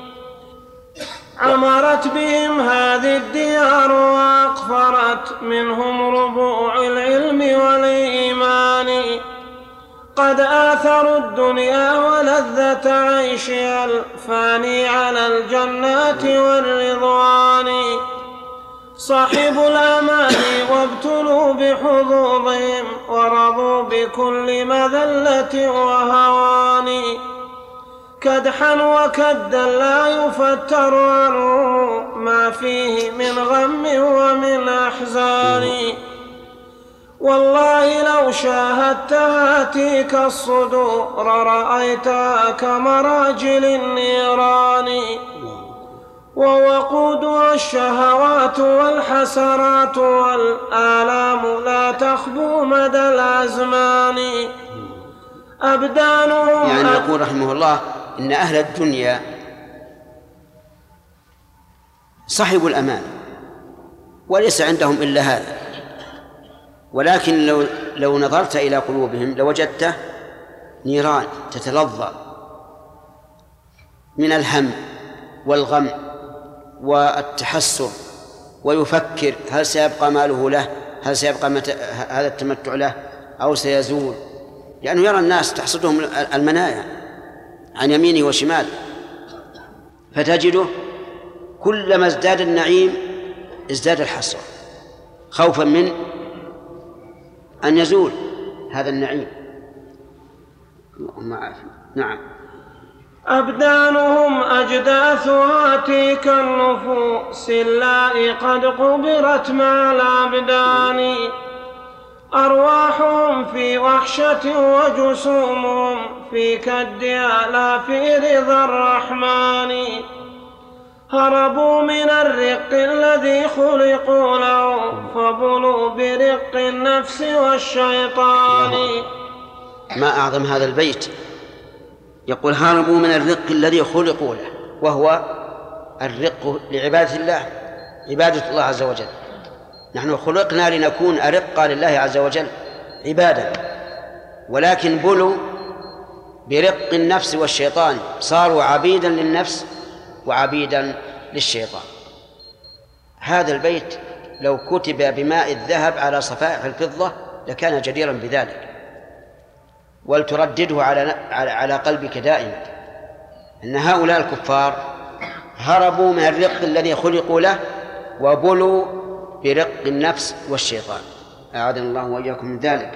عمرت بهم هذه الديار وأقفرت منهم ربوع العلم والإيمان، قد آثروا الدنيا ولذة عيشها الفاني على الجنات والرضوان، صاحب الأماني وابتلوا بحظوظهم ورضوا بكل مذلة وهوان كدحا وكدا لا يفتر عنه ما فيه من غم ومن أحزان والله لو شاهدت هاتيك الصدور رأيتها كمراجل النيران ووقودها الشهوات والحسرات والآلام لا تخبو مدى الأزمان أبدانهم. يعني يقول رحمه الله إن أهل الدنيا صحبوا الأمان وليس عندهم إلا هذا، ولكن لو نظرت إلى قلوبهم لوجدته نيران تتلظى من الهم والغم والتحسر، ويفكر هل سيبقى ماله له، هل سيبقى هذا التمتع له أو سيزول، لأنه يرى الناس تحصدهم المنايا عن يمينه وشماله، فتجده كلما ازداد النعيم ازداد الحسرة خوفا من أن يزول هذا النعيم. نعم. أبدانهم أجداثها تلك النفوس اللائي قد قبرت مع الأبدان أرواحهم في وحشة وجسومهم في كدها لا في رضا الرحمن هربوا من الرق الذي خلقوا له فبلوا برق النفس والشيطان. ما أعظم هذا البيت، يقول هربوا من الرق الذي خلقوا له، وهو الرق لعبادة الله، عبادة الله عز وجل. نحن خلقنا لنكون أرقا لله عز وجل عبادة، ولكن بلوا برق النفس والشيطان، صاروا عبيدا للنفس وعبيدا للشيطان. هذا البيت لو كتب بماء الذهب على صفائح الفضة لكان جديرا بذلك، ولتردده على قلبك دائما أن هؤلاء الكفار هربوا من الرق الذي خلقوا له وبلوا برق النفس والشيطان، أعاذنا الله وإياكم من ذلك.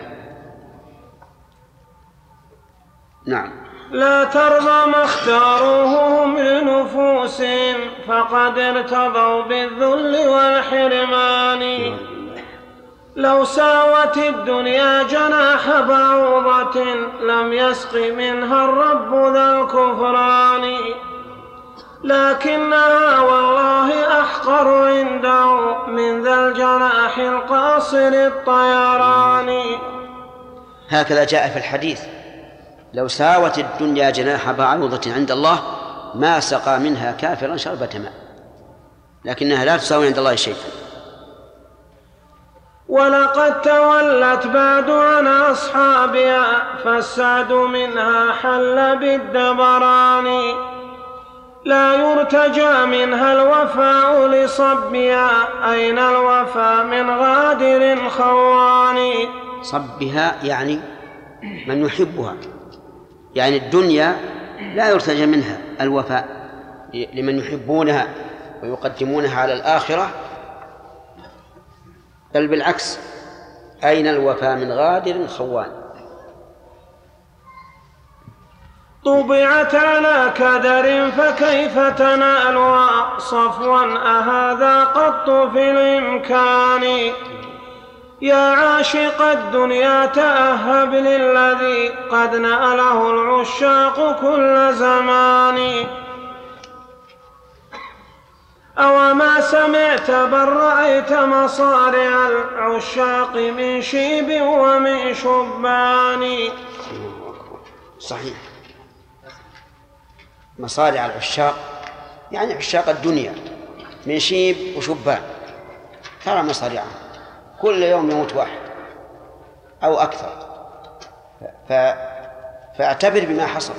نعم. لا ترضى ما اختاروه هم لنفوسهم فقد ارتضوا بالذل والحرمان لو ساوت الدنيا جناح بعوضة لم يسق منها الرب ذا الكفران لكنها والله أحقر عنده من ذا الجناح القاصر الطيران. هكذا جاء في الحديث لو ساوت الدنيا جناح بعوضة عند الله ما سقى منها كافرا شربة ماء، لكنها لا تساوي عند الله شيئا. ولقد تولت بعد عن أصحابها فالسعد منها حل بالدبران لا يرتجى منها الوفاء لصبها أين الوفاء من غادر خوان. صبها يعني من يحبها، يعني الدنيا لا يرتجى منها الوفاء لمن يحبونها ويقدمونها على الآخرة، بل بالعكس أين الوفاء من غادر خوان. طبعت على كدر فكيف تنالها صفوا أهذا قط في الإمكان يا عاشق الدنيا تأهب للذي قد نأله العشاق كل زمان أو ما سمعت بل رأيت مصارع العشاق من شيب ومن شبان. صحيح، مصارع العشاق يعني عشاق الدنيا من شيب وشبان، ترى مصارعهم كل يوم يموت واحد أو أكثر، فاعتبر بما حصل.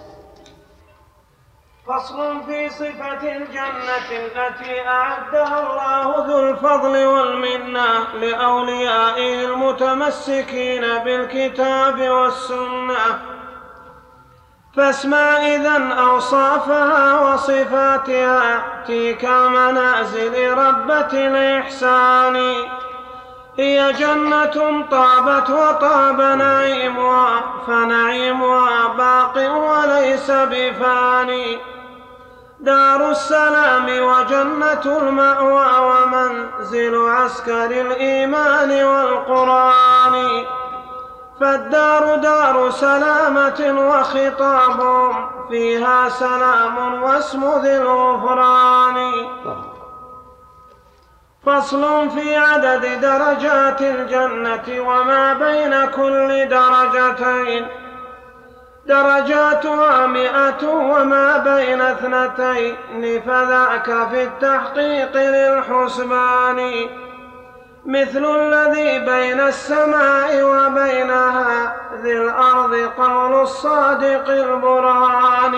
فصل في صفة الجنة التي أعدها الله ذو الفضل والمنة لأوليائه المتمسكين بالكتاب والسنة فاسمع إذن أوصافها وصفاتها تلك منازل ربة الإحسان. هي جنة طابت وطاب نعيمها فنعيمها باق وليس بفاني. دار السلام وجنة المأوى ومنزل عسكر الإيمان والقرآن. فالدار دار سلامة وخطابهم فيها سلام واسم ذي الغفران. فصل في عدد درجات الجنة وما بين كل درجتين. درجاتها 100 وما بين 2 فذاك في التحقيق للحسبان. مثل الذي بين السماء وبينها ذي الأرض قول الصادق البرهان.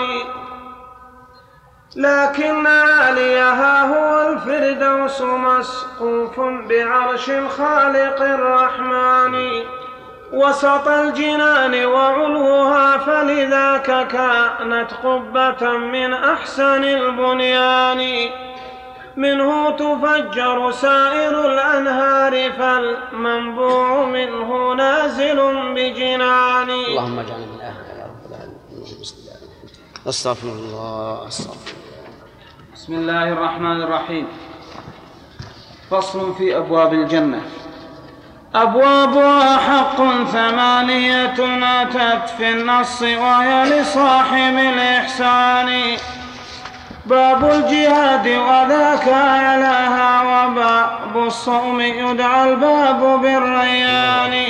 لكن عاليها هو الفردوس مسقوف بعرش الخالق الرحمن. وسط الجنان وعلوها فلذاك كانت قبة من أحسن البنيان. منه تفجر سائر الأنهار فالمنبوع منه نازل بجنان. اللهم اجعلنا من أهلها يا رب العالمين. استغفر الله. بسم الله الرحمن الرحيم. فصل في أبواب الجنة. أبوابها حق 8 أتت في النص وهي لصاحب الإحسان. باب الجهاد وذاك أعلاها وباب الصوم يدعى الباب بالريان.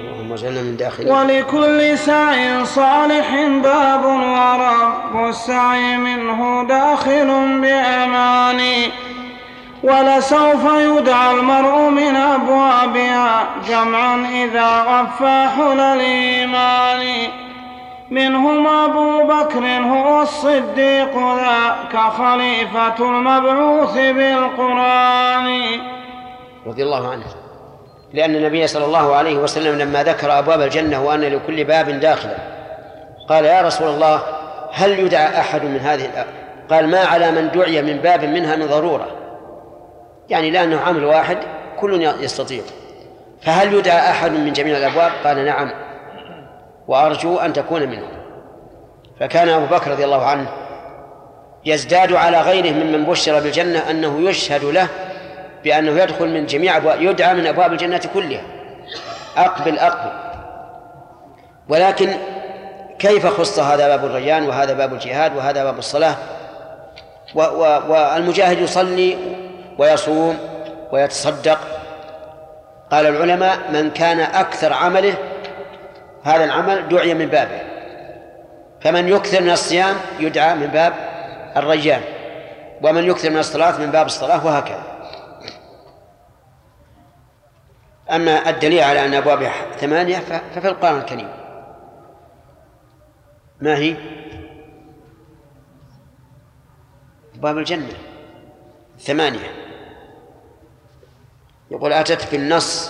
ولكل سعي صالح باب ورب السعي منه داخل بأمان. ولسوف يدعى المرء من أبوابها جمعا إذا غفى حل الإيمان. منهم أبو بكر هو الصديق ذاك خليفة المبعوث بالقرآن رضي الله عنه، لأن النبي صلى الله عليه وسلم لما ذكر أبواب الجنة وأن لكل باب داخلا قال يا رسول الله هل يدعى أحد من هذه قال ما على من دعي من باب منها من ضرورة، يعني لأنه عمل واحد كل يستطيع، فهل يدعى أحد من جميع الأبواب؟ قال نعم وأرجو أن تكون منهم. فكان أبو بكر رضي الله عنه يزداد على غيره ممن بشر بالجنة أنه يشهد له بأنه يدخل من جميع أبواب، يدعى من أبواب الجنة كلها أقبل. ولكن كيف خص هذا باب الريان وهذا باب الجهاد وهذا باب الصلاة؟ والمجاهد يصلي ويصوم ويتصدق. قال العلماء من كان أكثر عمله هذا العمل دعي من بابه، فمن يكثر من الصيام يدعى من باب الريان، ومن يكثر من الصلاة من باب الصلاة، وهكذا. أما الدليل على أن أبوابها 8 ففي القرآن الكريم. ما هي؟ أبواب الجنة 8 يقول أتت في النص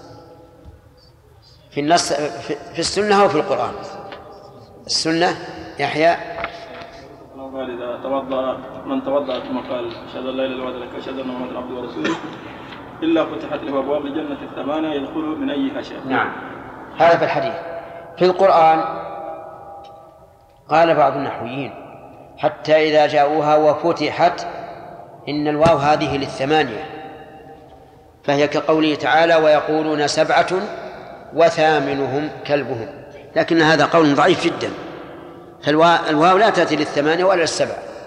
في السنة وفي القرآن. السنة يحيى قال إذا توضأ من توضأ ثم قال أشهد أن لا إله إلا الله وحده لا شريك له محمد عبده ورسوله إلا فتحت له أبواب الجنة 8 يدخل من أيها شاء. نعم هذا في الحديث. في القرآن قال بعض النحويين حتى إذا جاءوها وفتحت إن الواو هذه لل8 فهي كقوله تعالى ويقولون 7 وثامنهم كلبهم، لكن هذا قول ضعيف جدا، فالواو لا تأتي لل8 ولا لل7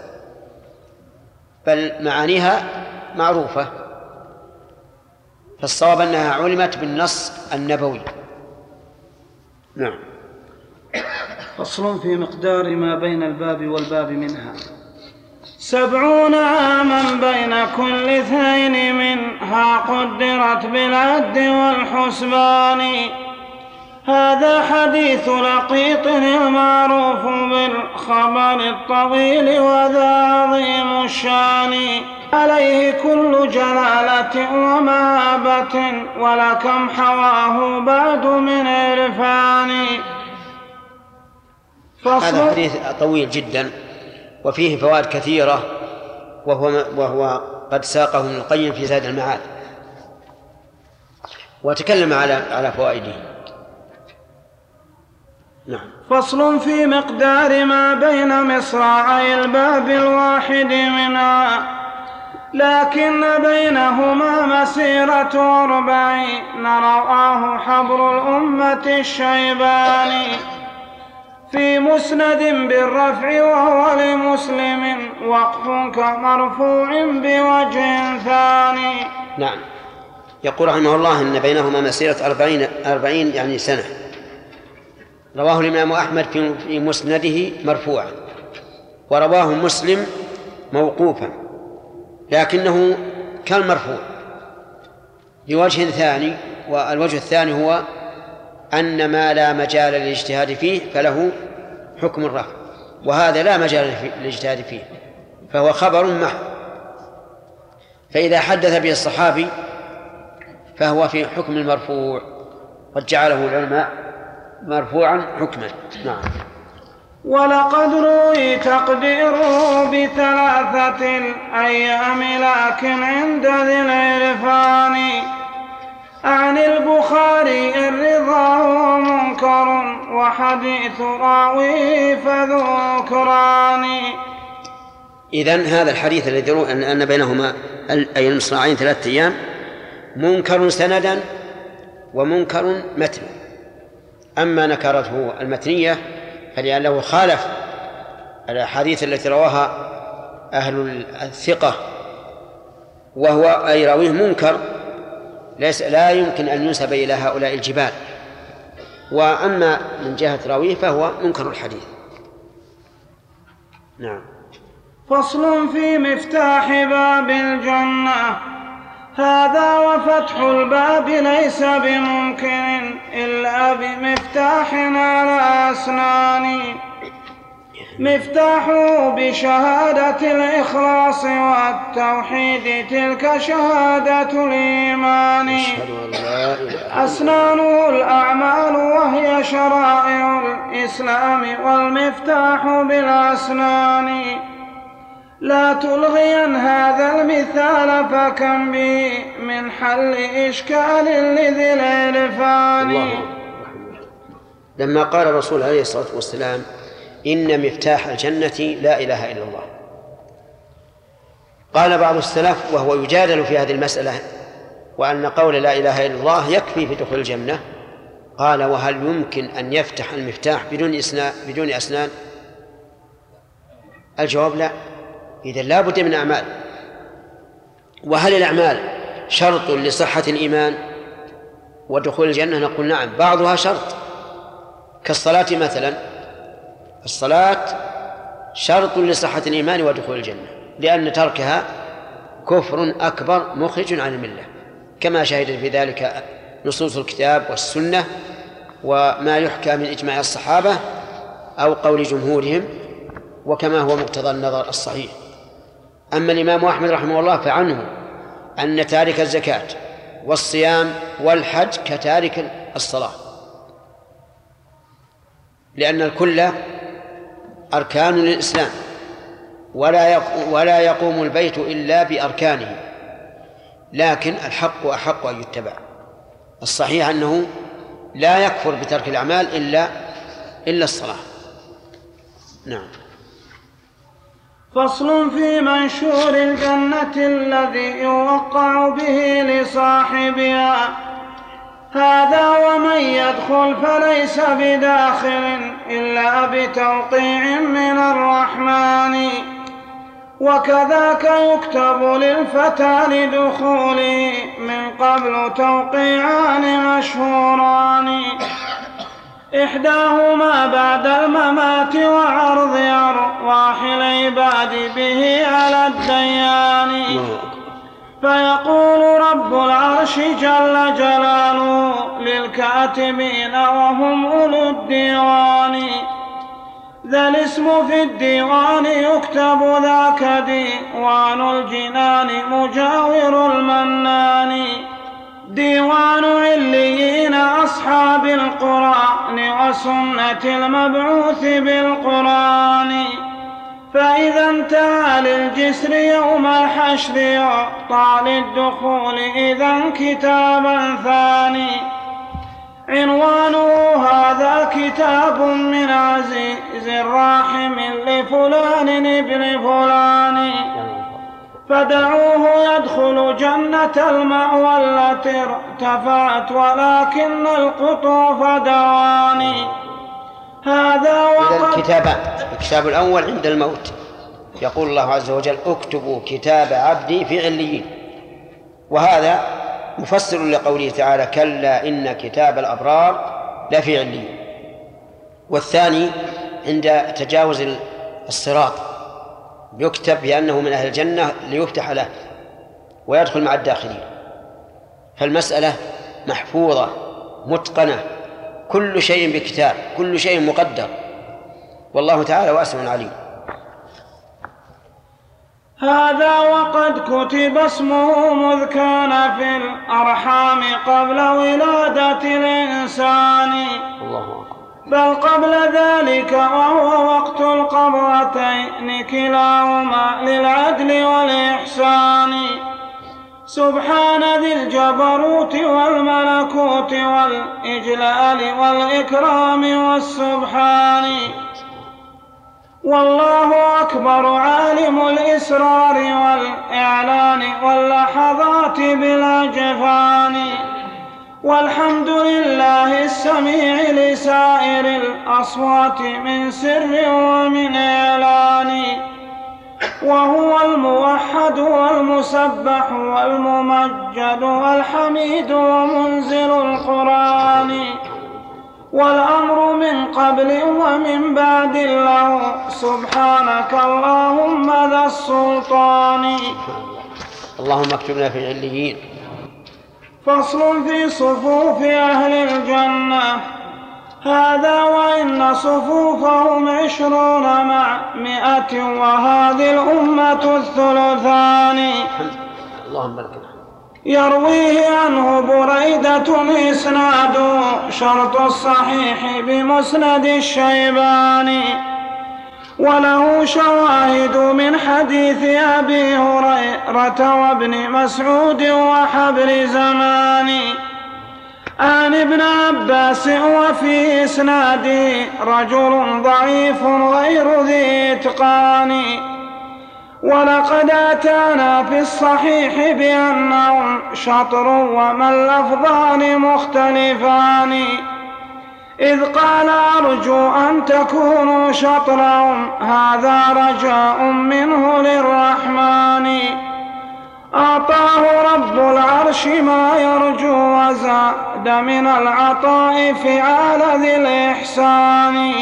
بل معانيها معروفة، فالصواب أنها علمت بالنص النبوي. نعم. فصل في مقدار ما بين الباب والباب منها. 70 عاما بين كل 2 منها قدرت بالعد والحسبان. هذا حديث لقيط المعروف بالخبر الطويل وذا عظيم الشان. عليه كل جلالة ومهابة ولكم حواه بعد من عرفان. هذا حديث طويل جدا وفيه فوائد كثيرة، وهو قد ساقه ابن القيم في زاد المعاد وتكلم على فوائده. نعم. فصل في مقدار ما بين مصراعي الباب الواحد منها، لكن بينهما مسيرة 40 رواه حبر الأمة الشيباني في مسند بالرفع، وهو لمسلم وقف كمرفوع بوجه ثاني. نعم. يقول رحمه الله إن بينهما مسيرة 40 يعني سنة. رواه الإمام أحمد في مسنده مرفوعا، ورواه مسلم موقوفا لكنه كالمرفوع بوجه ثاني، والوجه الثاني هو أن ما لا مجال للاجتهاد فيه فله حكم الرفع، وهذا لا مجال للاجتهاد فيه فهو خبر محض. فإذا حدث به الصحابي فهو في حكم المرفوع، قد جعله العلماء مرفوعا حكما. نعم. ولقد روي تقديره ب3 أيام لكن عند ذي العرفان عن البخاري الرضا هو منكر وحديث راوي فذكران. إذن هذا الحديث الذي يروي أن بينهما أي المصراعين 3 أيام منكر سندا ومنكر متنا. أما نكرته المتنية فلأنه خالف الأحاديث التي رواها أهل الثقة، وهو أي راويه منكر لا يمكن أن ينسب إلى هؤلاء الجبال. وأما من جهة راويه فهو منكر الحديث. نعم. فصل في مفتاح باب الجنة. هذا وفتح الباب ليس بممكن إلا بمفتاح على أسنان، مفتاحه بشهادة الإخلاص والتوحيد تلك شهادة الإيمان، أسنانه الأعمال وهي شرائع الإسلام والمفتاح بالأسنان. لا تلغين هذا المثال فكم به من حل إشكال لذي العرفان. لما قال الرسول عليه الصلاة والسلام إن مفتاح الجنة لا إله إلا الله، قال بعض السلف وهو يجادل في هذه المسألة وأن قول لا إله إلا الله يكفي في دخول الجنة، قال وهل يمكن أن يفتح المفتاح بدون أسنان؟ الجواب لا. إذن لا بد من أعمال. وهل الأعمال شرط لصحة الإيمان ودخول الجنة؟ نقول نعم، بعضها شرط، كالصلاة مثلا. الصلاة شرط لصحة الإيمان ودخول الجنة، لأن تركها كفر أكبر مخرج عن الملة، كما شهد في ذلك نصوص الكتاب والسنة وما يحكى من إجماع الصحابة أو قول جمهورهم، وكما هو مقتضى النظر الصحيح. أما الإمام أحمد رحمه الله فعنه أن تارك الزكاة والصيام والحج كتارك الصلاة، لأن الكل أركان للإسلام، ولا يقوم البيت إلا بأركانه، لكن الحق أحق أن يتبع. الصحيح أنه لا يكفر بترك الأعمال إلا الصلاة. نعم. فصل في منشور الجنة الذي يوقع به لصاحبها. هذا ومن يدخل فليس بداخل إلا بتوقيع من الرحمن، وكذاك يكتب للفتى لدخوله من قبل توقيعان مشهوران، إحداهما بعد الممات وعرض أرواح العباد به على الديان، فيقول رب العرش جل جلاله للكاتبين وهم أولو الديوان، ذا الاسم في الديوان يكتب ذاك ديوان الجنان مجاور المنان، ديوان عليين أصحاب القرآن وسنة المبعوث بالقرآن. فإذا انتهى للجسر يوم الحشر يعطى للدخول إذا كتابا ثاني. عنوانه هذا كتاب من عزيز رحم لفلان ابن فلان. فدعوه يدخل جنة المأوى التي ارتفعت ولكن القطوف دواني. هذا وقد الكتاب الأول عند الموت يقول الله عز وجل اكتبوا كتاب عبدي في عليين، وهذا مفسر لقوله تعالى كلا إن كتاب الأبرار لفي عليين. والثاني عند تجاوز الصراط يكتب بأنه من أهل الجنة ليفتح له ويدخل مع الداخلين. فالمسألة محفوظة متقنة، كل شيء بكتاب، كل شيء مقدر، والله تعالى واسع عليم. هذا وقد كتب اسمه مذ كان في الأرحام قبل ولادة الإنسان، بل قبل ذلك وهو وقت القبضتين كلاهما للعدل والإحسان. سبحان ذي الجبروت والملكوت والإجلال والإكرام والسبحان. والله أكبر عالم الإسرار والإعلان واللحظات بالأجفان. والحمد لله السميع لسائر الأصوات من سر ومن إعلان. وهو الموحد والمسبح والممجد والحميد ومنزل القرآن. والأمر من قبل ومن بعد له سبحانك اللهم ذا السلطان. اللهم اكتبنا في عليين. فصل في صفوف أهل الجنة. هذا وإن صفوفهم 20 مع 100 وهذه الأمة الثلثان. اللهم لك الحمد. يرويه عنه بريدة إسناد شرط الصحيح بمسند الشيباني. وله شواهد من حديث أبي هريرة وابن مسعود وحبر زمان عن ابن عباس. وفي إسناده رجل ضعيف غير ذي إتقان. ولقد أتانا في الصحيح بأنهم شطر وما اللفظان مختلفان. إذ قال أرجو أن تكونوا شطرهم هذا رجاء منه للرحمن. أعطاه رب العرش ما يرجو وزاد من العطاء فعال ذي الإحسان.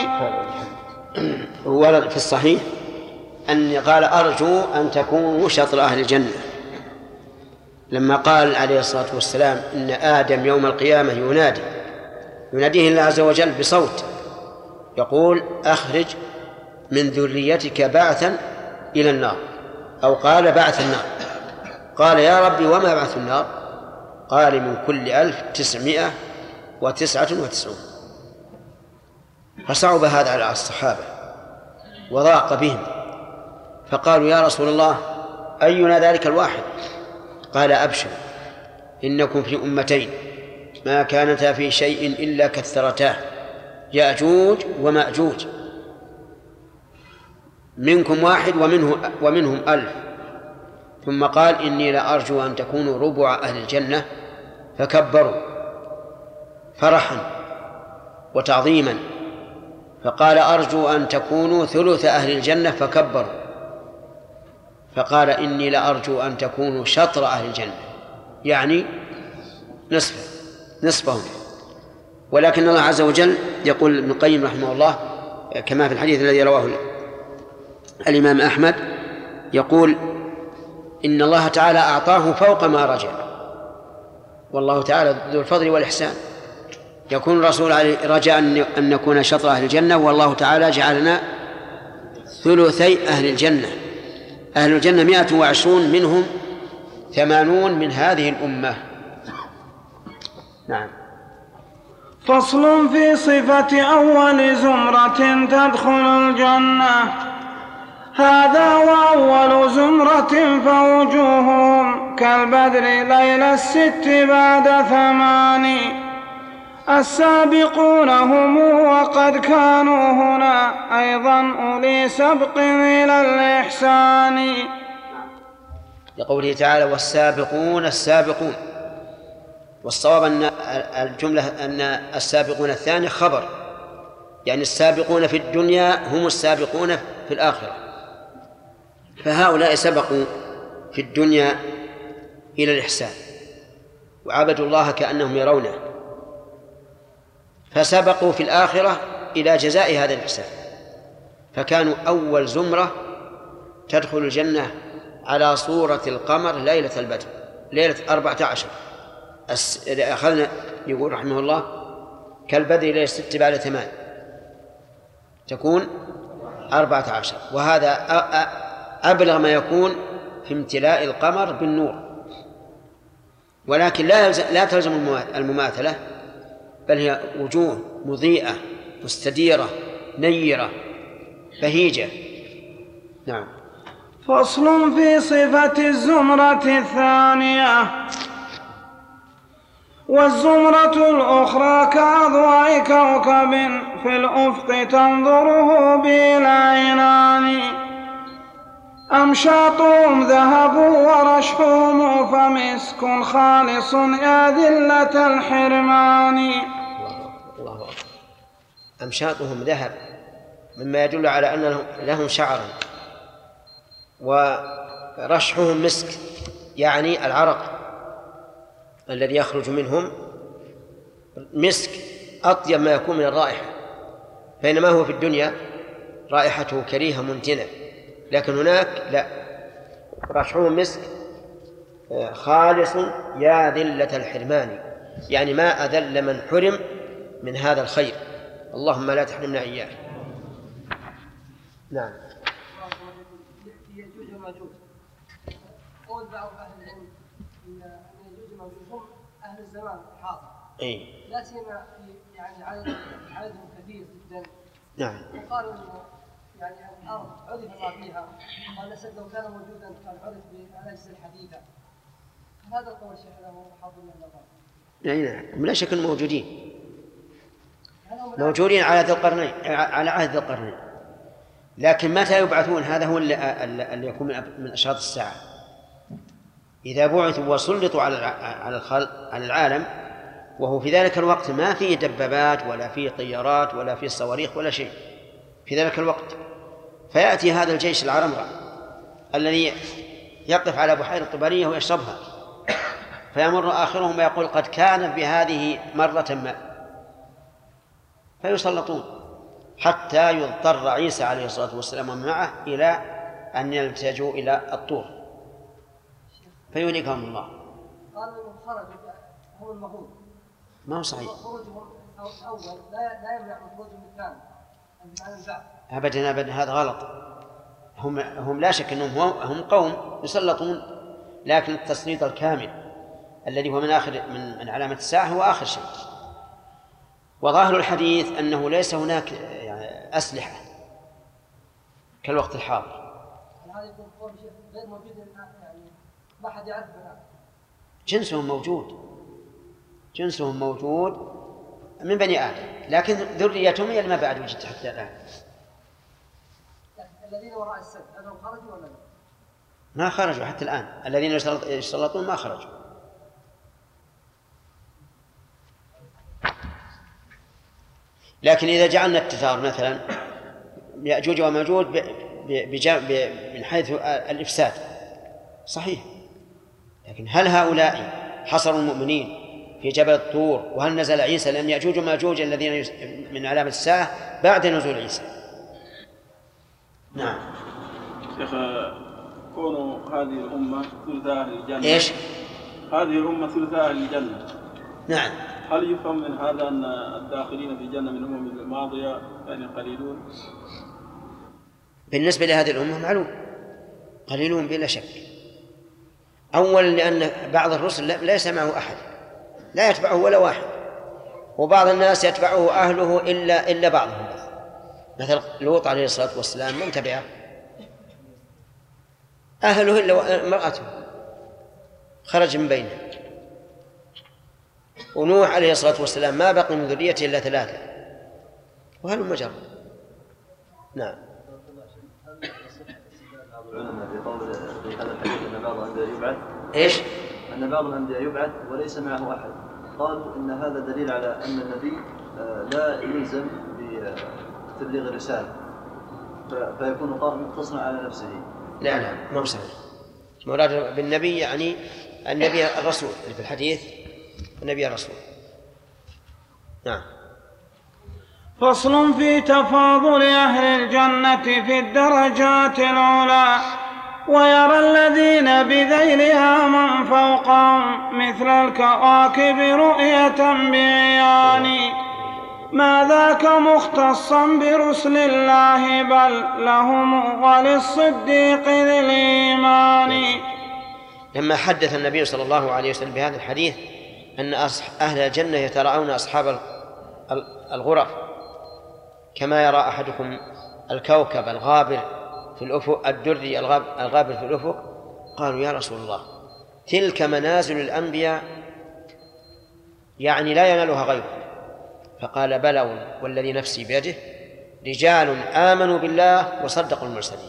ورد في الصحيح أن قال أرجو أن تكونوا شطر أهل الجنة، لما قال عليه الصلاة والسلام إن آدم يوم القيامة يناديه الله عز وجل بصوت يقول أخرج من ذريتك بعثا إلى النار، أو قال بعث النار. قال يا ربي وما بعث النار؟ قال من كل 1999. فصعب هذا على الصحابة وضاق بهم، فقالوا يا رسول الله أينا ذلك الواحد؟ قال أبشر إنكم في أمتين ما كانتا في شيء إلا كثرتاه، يأجوج ومأجوج، منكم واحد ومنهم 1000. ثم قال إني لأرجو أن تكونوا ربع أهل الجنة، فكبروا فرحا وتعظيما. فقال أرجو أن تكونوا ثلث أهل الجنة، فكبروا. فقال إني لأرجو أن تكونوا شطر أهل الجنة، يعني نصفهم. ولكن الله عز وجل يقول ابن القيم رحمه الله كما في الحديث الذي رواه الإمام أحمد، يقول إن الله تعالى أعطاه فوق ما رجع، والله تعالى ذو الفضل والإحسان. يكون الرسول رجع أن نكون شطر أهل الجنة، والله تعالى جعلنا ثلثي أهل الجنة. أهل الجنة 120، منهم 80 من هذه الأمة، نعم. فصل في صفة أول زمرة تدخل الجنة. هذا وأول زمرة فوجوههم كالبدر ليل الست بعد 8. السابقون هم وقد كانوا هنا أيضا أولي سبق إلى الإحسان. لقوله تعالى والسابقون السابقون، والصواب أن الجملة أن السابقون الثاني خبر، يعني السابقون في الدنيا هم السابقون في الآخرة، فهؤلاء سبقوا في الدنيا إلى الإحسان وعبدوا الله كأنهم يرونه، فسبقوا في الآخرة إلى جزاء هذا الإحسان، فكانوا أول زمرة تدخل الجنة على صورة القمر ليلة البدر، ليلة 14. أخذنا يقول رحمه الله كالبدر ليلة 6 بعد 8 تكون 14، وهذا أبلغ ما يكون في امتلاء القمر بالنور، ولكن لا تلزم المماثلة، بل هي وجوه مضيئة مستديرة نيرة بهيجة. نعم. فصل في صفة الزمرة الثانية. والزمرة الأخرى كأضواء كوكب في الأفق تنظره بالعينان. أمشاطهم ذهب ورشحهم فمسك خالص يا ذلة الحرمان. الله أكبر. أمشاطهم ذهب مما يدل على أن لهم شعرا، ورشحهم مسك يعني العرق الذي يخرج منهم مسك أطيب ما يكون من الرائحة، بينما هو في الدنيا رائحته كريهة منتنة، لكن هناك لا، رشحهم مسك خالص يا ذلة الحرمان، يعني ما أذل من حرم من هذا الخير، اللهم لا تحرمنا إياه. نعم. قول بعض أهل العلم إن يجوز موجودهم أهل الزمان الحاضر، لا سيما يعني عددهم كثير جدا. نعم. وقال إنه يعني الأرض عرف ما فيها، قال الأسد لو كان موجودا كان عرف بالأجهزة الحديثة. هذا القول شيخ له حاضر من نعم، لا شك موجودين على ذي القرنين، على عهد ذي القرنين، لكن متى يبعثون؟ هذا هو اللي يكون من أشراط الساعة، إذا بعثوا وسلطوا على العالم، وهو في ذلك الوقت ما فيه دبابات ولا فيه طيارات ولا فيه صواريخ ولا شيء في ذلك الوقت، فيأتي هذا الجيش العرمرة الذي يقف على بحيرة طبرية ويشربها، فيمر آخرهم ويقول قد كان بهذه مرة ما، فيسلطون حتى يضطر عيسى عليه الصلاة والسلام ومن معه إلى أن يلتجوا إلى الطور فيهلكهم الله. قالوا إنهم خرجوا هم المغول، ما هو صحيح. خروجهم الأول لا يمنع من خروجهم الثاني عن البعث. أبدا هذا غلط. هم لا شك أنهم هم قوم يسلطون، لكن التسليط الكامل الذي هو من علامة الساعة هو آخر شيء. وظاهر الحديث أنه ليس هناك يعني أسلحة كالوقت الحاضر. هذا يكون قول شيء غير موجود يعني ما حد يعرف الآن. جنسهم موجود من بني آدم، لكن ذريتهم هي ما بعد وجدت حتى الآن. الذين وراء السد أنهم خرجوا ولا لا؟ ما خرجوا حتى الآن، الذين يسلطون ما خرجوا. لكن إذا جعلنا التتار مثلا يأجوج وماجوج من حيث الإفساد صحيح، لكن هل هؤلاء حصروا المؤمنين في جبل الطور؟ وهل نزل عيسى؟ لأن يأجوج وماجوج الذين من علامة الساعة بعد نزول عيسى. نعم. شيخ، كون هذه الأمة ثلث أهل الجنة. إيش؟ هذه الأمة ثلث أهل الجنة. نعم. هل يفهم من هذا أن الداخلين في الجنة من الأمم الماضية يعني قليلون؟ بالنسبة لهذه الأمة معلوم قليلون بلا شك. أولا لأن بعض الرسل ليس معه أحد، لا يتبعه ولا واحد، وبعض الناس يتبعه أهله إلا بعضهم بس. مثل لوط عليه الصلاة والسلام من تبعه؟ أهله إلا مرأته خرج من بينه. ونوح عليه الصلاة والسلام ما بقي من ذريته إلا 3، وهل مجرد. نعم. في هذا الحديث أن بعض الأنبياء يبعث. إيش؟ أن بعض الأنبياء يبعث وليس معه أحد. قالوا إن هذا دليل على أن النبي لا يلزم بتبليغ الرسالة، فيكون مقتصرا على نفسه. لا ما صحيح. مراد بالنبي يعني النبي الرسول في الحديث، النبي الرسول. نعم. فصل في تفاضل أهل الجنة في الدرجات العلى، ويرى الذين بذيلها من فوقهم مثل الكواكب رؤية بعيان، ما ذاك مختصا برسل الله بل لهم وللصديق ذي الإيمان. لما حدث النبي صلى الله عليه وسلم بهذا الحديث أن أهل الجنة يتراءون أصحاب الغرف كما يرى أحدكم الكوكب الغابر في الأفق، الدري الغابر في الأفق، قالوا يا رسول الله تلك منازل الأنبياء، يعني لا ينالها غيره. فقال بلى والذي نفسي بيده، رجال آمنوا بالله وصدقوا المرسلين.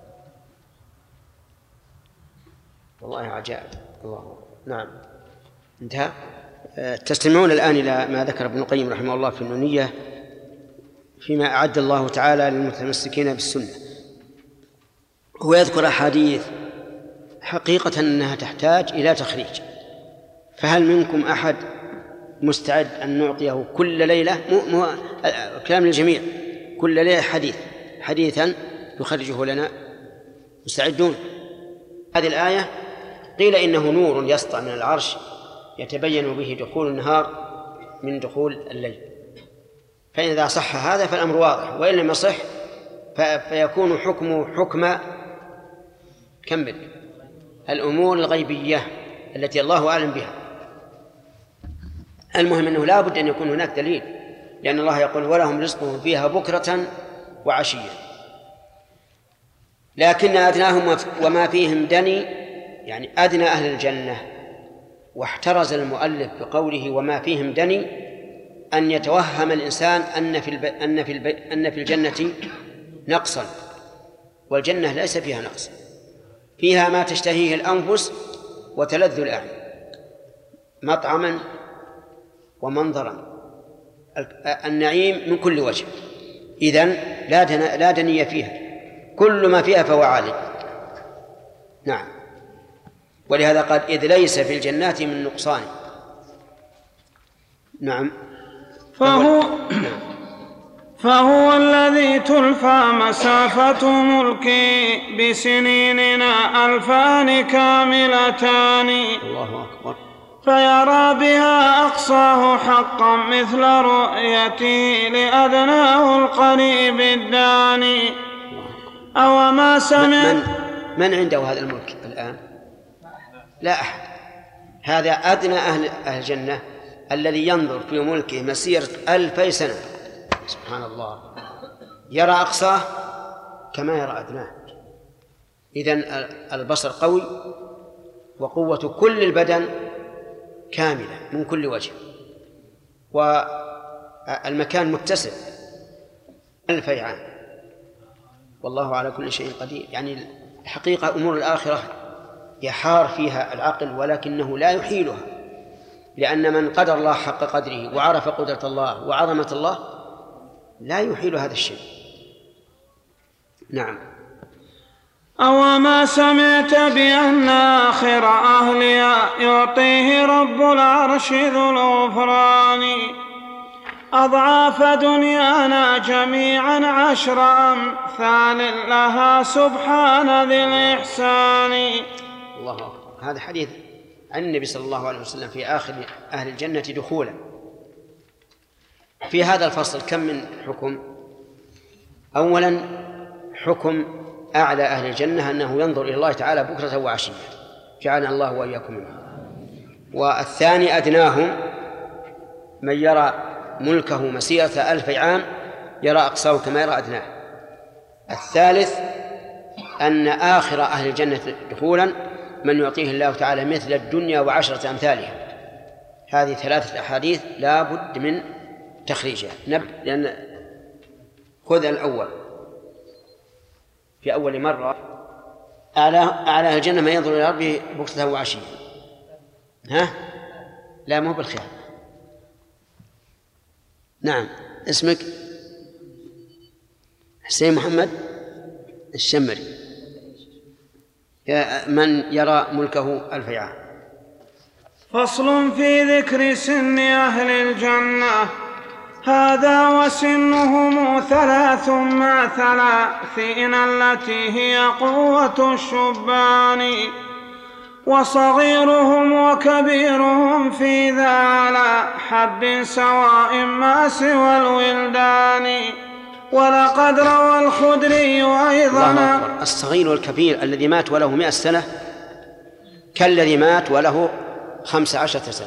والله عجائب. الله. نعم. انتهى. تستمعون الآن إلى ما ذكر ابن القيم رحمه الله في النونية فيما أعد الله تعالى للمتمسكين بالسنة. هو يذكر أحاديث حقيقة أنها تحتاج إلى تخريج. فهل منكم أحد مستعد أن نعطيه كل ليلة كلام للجميع كل ليلة حديثا يخرجه لنا؟ مستعدون؟ هذه الآية قيل إنه نور يسطع من العرش يتبين به دخول النهار من دخول الليل، فإذا صح هذا فالأمر واضح، وإن لم يصح فيكون حكمه حكم كمل الأمور الغيبية التي الله أعلم بها. المهم أنه لا بد أن يكون هناك دليل، لأن الله يقول ولهم رزقهم فيها بكرة وعشية. لكن أدناهم وما فيهم دني، يعني أدنى أهل الجنة. واحترز المؤلف بقوله وما فيهم دني أن يتوهم الإنسان أن في الجنة نقصا، والجنة ليس فيها نقص، فيها ما تشتهيه الأنفس وتلذ الأعين، مطعما ومنظرا، النعيم من كل وجه. إذن لا دني فيها، كل ما فيها فهو عالي. نعم. ولهذا قال إذ ليس في الجنات من نقصان. نعم. فهو الذي تلفى مسافة ملكي بسنيننا 2000 كاملتان. الله أكبر. فيرى بها أقصاه حقا مثل رؤيته لأدناه القريب الداني. أو ما سمع من عنده هذا الملك الآن؟ لا أحد. هذا أدنى أهل الجنة الذي ينظر في ملكه مسيرة 2000 سنة. سبحان الله. يرى أقصاه كما يرى أدناه. إذن البصر قوي، وقوة كل البدن كاملة من كل وجه، والمكان متسع 1000 عام، والله على كل شيء قدير. يعني الحقيقة أمور الآخرة يحار فيها العقل ولكنه لا يحيلها، لأن من قدر الله حق قدره وعرف قدرة الله وعظمة الله لا يحيل هذا الشيء. نعم. أو ما سمعت بأن آخر أهلها يعطيه رب العرش ذو الغفران أضعاف دنيانا جميعا 10 أمثال لها سبحان ذي الإحسان. الله أكبر. هذا حديث عن النبي صلى الله عليه وسلم في آخر أهل الجنة دخولا. في هذا الفصل كم من حكم؟ أولا حكم أعلى أهل الجنة أنه ينظر إلى الله تعالى بكرة وعشية، جعلنا الله وإياكم منهم. والثاني أدناهم من يرى ملكه مسيرة 1000 عام يرى أقصاه كما يرى أدناه. الثالث أن آخر أهل الجنة دخولا من يعطيه الله تعالى مثل الدنيا و10 أمثالها. هذه 3 أحاديث لا بد من تخريجها. لأن خذ الأول في أول مرة أعلى الجنة ما ينظر إلى ربه بكرة وعشية. لا مو بالخيال. نعم. اسمك؟ حسين محمد الشمري. من يرى ملكه 1000 عام. فصل في ذكر سن أهل الجنة. هذا وسنهم 3 مع 30 التي هي قوة الشبان، وصغيرهم وكبيرهم في ذا على حد سواء ما سوى الولدان. ولقد روى الخدري أيضا الصغير والكبير الذي مات وله 100 سنة كالذي مات وله 15 سنة،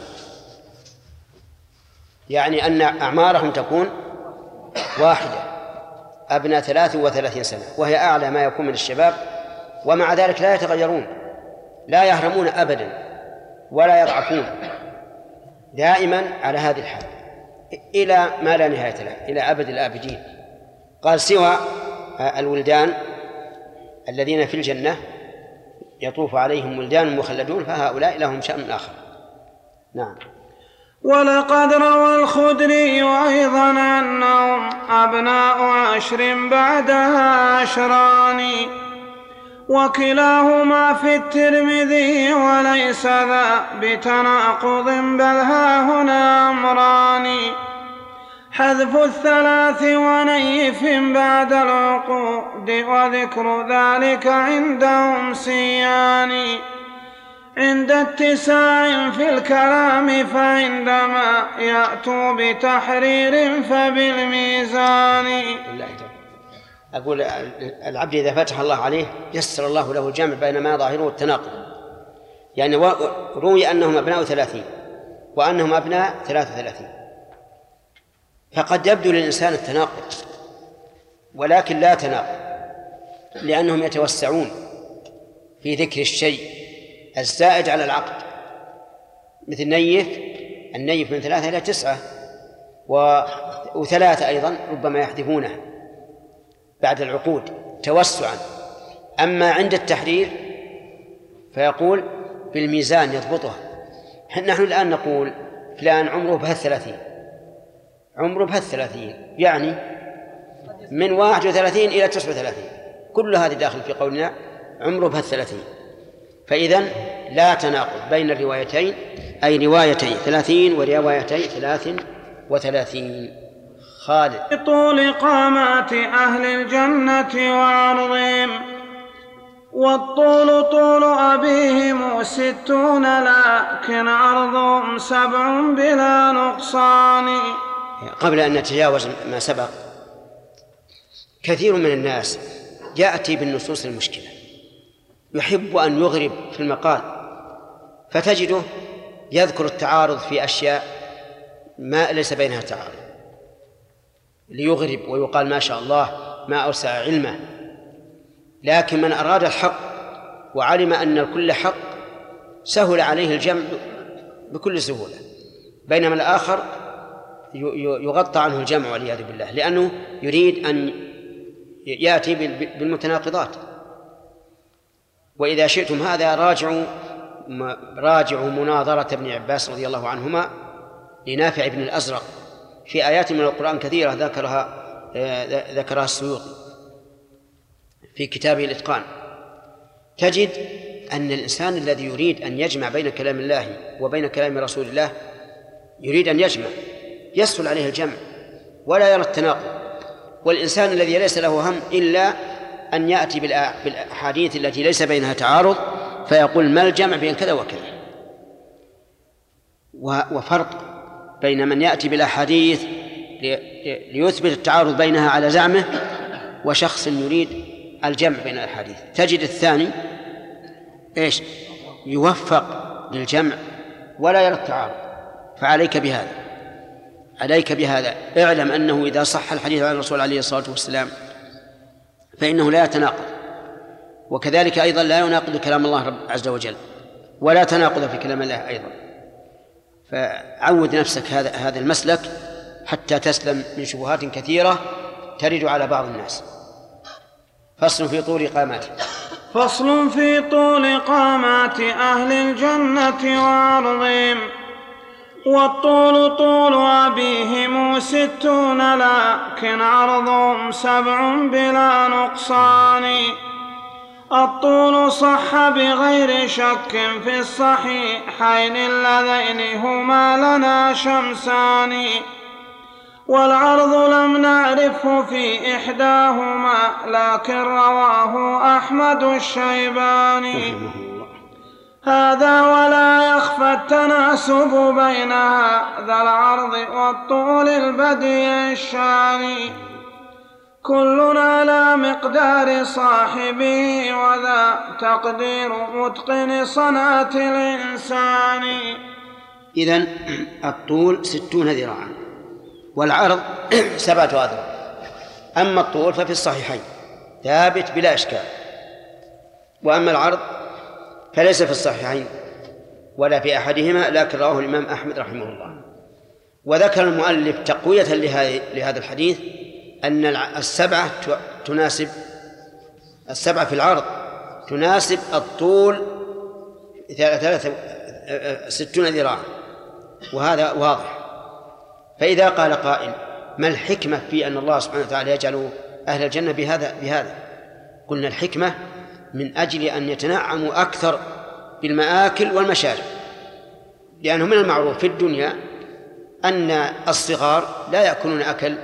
يعني أن أعمارهم تكون واحدة، أبناء 33 سنة، وهي أعلى ما يكون من الشباب، ومع ذلك لا يتغيرون، لا يهرمون أبدا ولا يضعفون، دائما على هذه الحال إلى ما لا نهاية له، إلى أبد الآبدين. قال سوى الولدان الذين في الجنة يطوف عليهم ولدان مخلدون فهؤلاء لهم شأن آخر. نعم. ولقد روى الخدري أيضا أنهم أبناء 10 بعدها 10، وكلاهما في الترمذي، وليس ذا بتناقض بل ها هنا أمران: حذف 3 ونيف بعد العقود، وذكر ذلك عندهم سيان. عند اتساع في الكلام فعندما يأتوا بتحرير فبالميزان. أقول العبد إذا فتح الله عليه يسر الله له الجمع بين ما ظاهره التناقض، يعني روي أنهم أبناء 30 وأنهم أبناء 33، فقد يبدو للإنسان التناقض ولكن لا تناقض، لأنهم يتوسعون في ذكر الشيء الزائد على العقد، مثل النيف من 3 إلى 9 و3 أيضا ربما يحذفونه بعد العقود توسعا. أما عند التحرير فيقول بالميزان يضبطها. نحن الآن نقول فلان عمره بهالثلاثين، عمره بهالثلاثين، يعني من 31 إلى 39، كل هذه داخل في قولنا عمره بهالثلاثين. فإذن لا تناقض بين الروايتين، أي روايتي 30 وروايتي 33. خالد. طول قامات أهل الجنة وعرضهم، والطول طول أبيهم 60 لكن عرضهم 7 بلا نقصان. قبل أن نتجاوز ما سبق، كثير من الناس يأتي بالنصوص المشكلة، يحب أن يغرب في المقال، فتجده يذكر التعارض في أشياء ما ليس بينها تعارض ليغرب ويقال ما شاء الله ما أوسع علمه. لكن من أراد الحق وعلم أن الكل حق سهل عليه الجمع بكل سهولة، بينما الآخر يغطى عنه الجمع والعياذ بالله، لأنه يريد أن يأتي بالمتناقضات. وإذا شئتم هذا راجعوا مناظرة ابن عباس رضي الله عنهما لنافع بن الأزرق في آيات من القرآن كثيرة ذكرها السيوطي في كتابه الإتقان. تجد أن الإنسان الذي يريد أن يجمع بين كلام الله وبين كلام رسول الله، يريد أن يجمع، يسهل عليه الجمع ولا يرى التناقض. والإنسان الذي ليس له هم إلا أن يأتي بالأحاديث التي ليس بينها تعارض فيقول ما الجمع بين كذا وكذا. وفرق بين من يأتي بالأحاديث ليثبت التعارض بينها على زعمه وشخص يريد الجمع بين الأحاديث. تجد الثاني يوفق للجمع ولا يرى التعارض. فعليك بهذا. عليك بهذا. اعلم أنه إذا صح الحديث عن الرسول عليه الصلاة والسلام فإنه لا يتناقض، وكذلك أيضا لا يناقض كلام الله رب عز وجل، ولا تناقض في كلام الله أيضا. فعود نفسك هذا المسلك حتى تسلم من شبهات كثيرة ترد على بعض الناس. فصل في طول قاماته. فصل في طول قامات أهل الجنة وعرضهم. والطول طول أبيهم 60 لكن عرضهم 7 بلا نقصان. الطول صح بغير شك في الصحيحين اللذين هما لنا شمسان. والعرض لم نعرفه في إحداهما لكن رواه أحمد الشيباني. هذا ولا يخفى التناسب بين هذا العرض والطول البديع الشاني. كل على مقدار صاحبه وذا تقدير متقن صنعة الإنسان. إذن الطول 60 ذراعا والعرض 7 أذرع. أما الطول ففي الصحيحين ثابت بلا إشكال، وأما العرض فليس في الصحيحين ولا في أحدهما لكن رواه الإمام أحمد رحمه الله. وذكر المؤلف تقوية لهذا الحديث أن 7 تناسب 7 في العرض تناسب الطول 60 ذراعا، وهذا واضح. فإذا قال قائل ما الحكمة في أن الله سبحانه وتعالى يجعل أهل الجنة بهذا؟ قلنا الحكمة من أجل أن يتنعموا أكثر بالمآكل والمشارب، لأنه من المعروف في الدنيا أن الصغار لا يأكلون أكل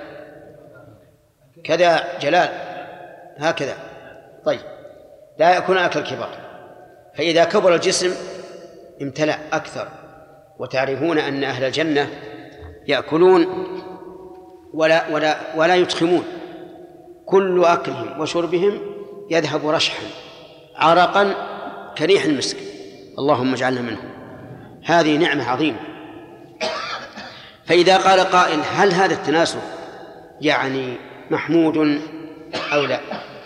كذا جلال هكذا، طيب لا يأكلون أكل كبار، فإذا كبر الجسم امتلأ أكثر. وتعرفون أن أهل الجنة يأكلون ولا يتخمون، كل أكلهم وشربهم يذهب رشحا عرقا كريح المسك، اللهم اجعلنا منهم. هذه نعمة عظيمة. فإذا قال قائل هل هذا التناسب يعني محمود أو لا؟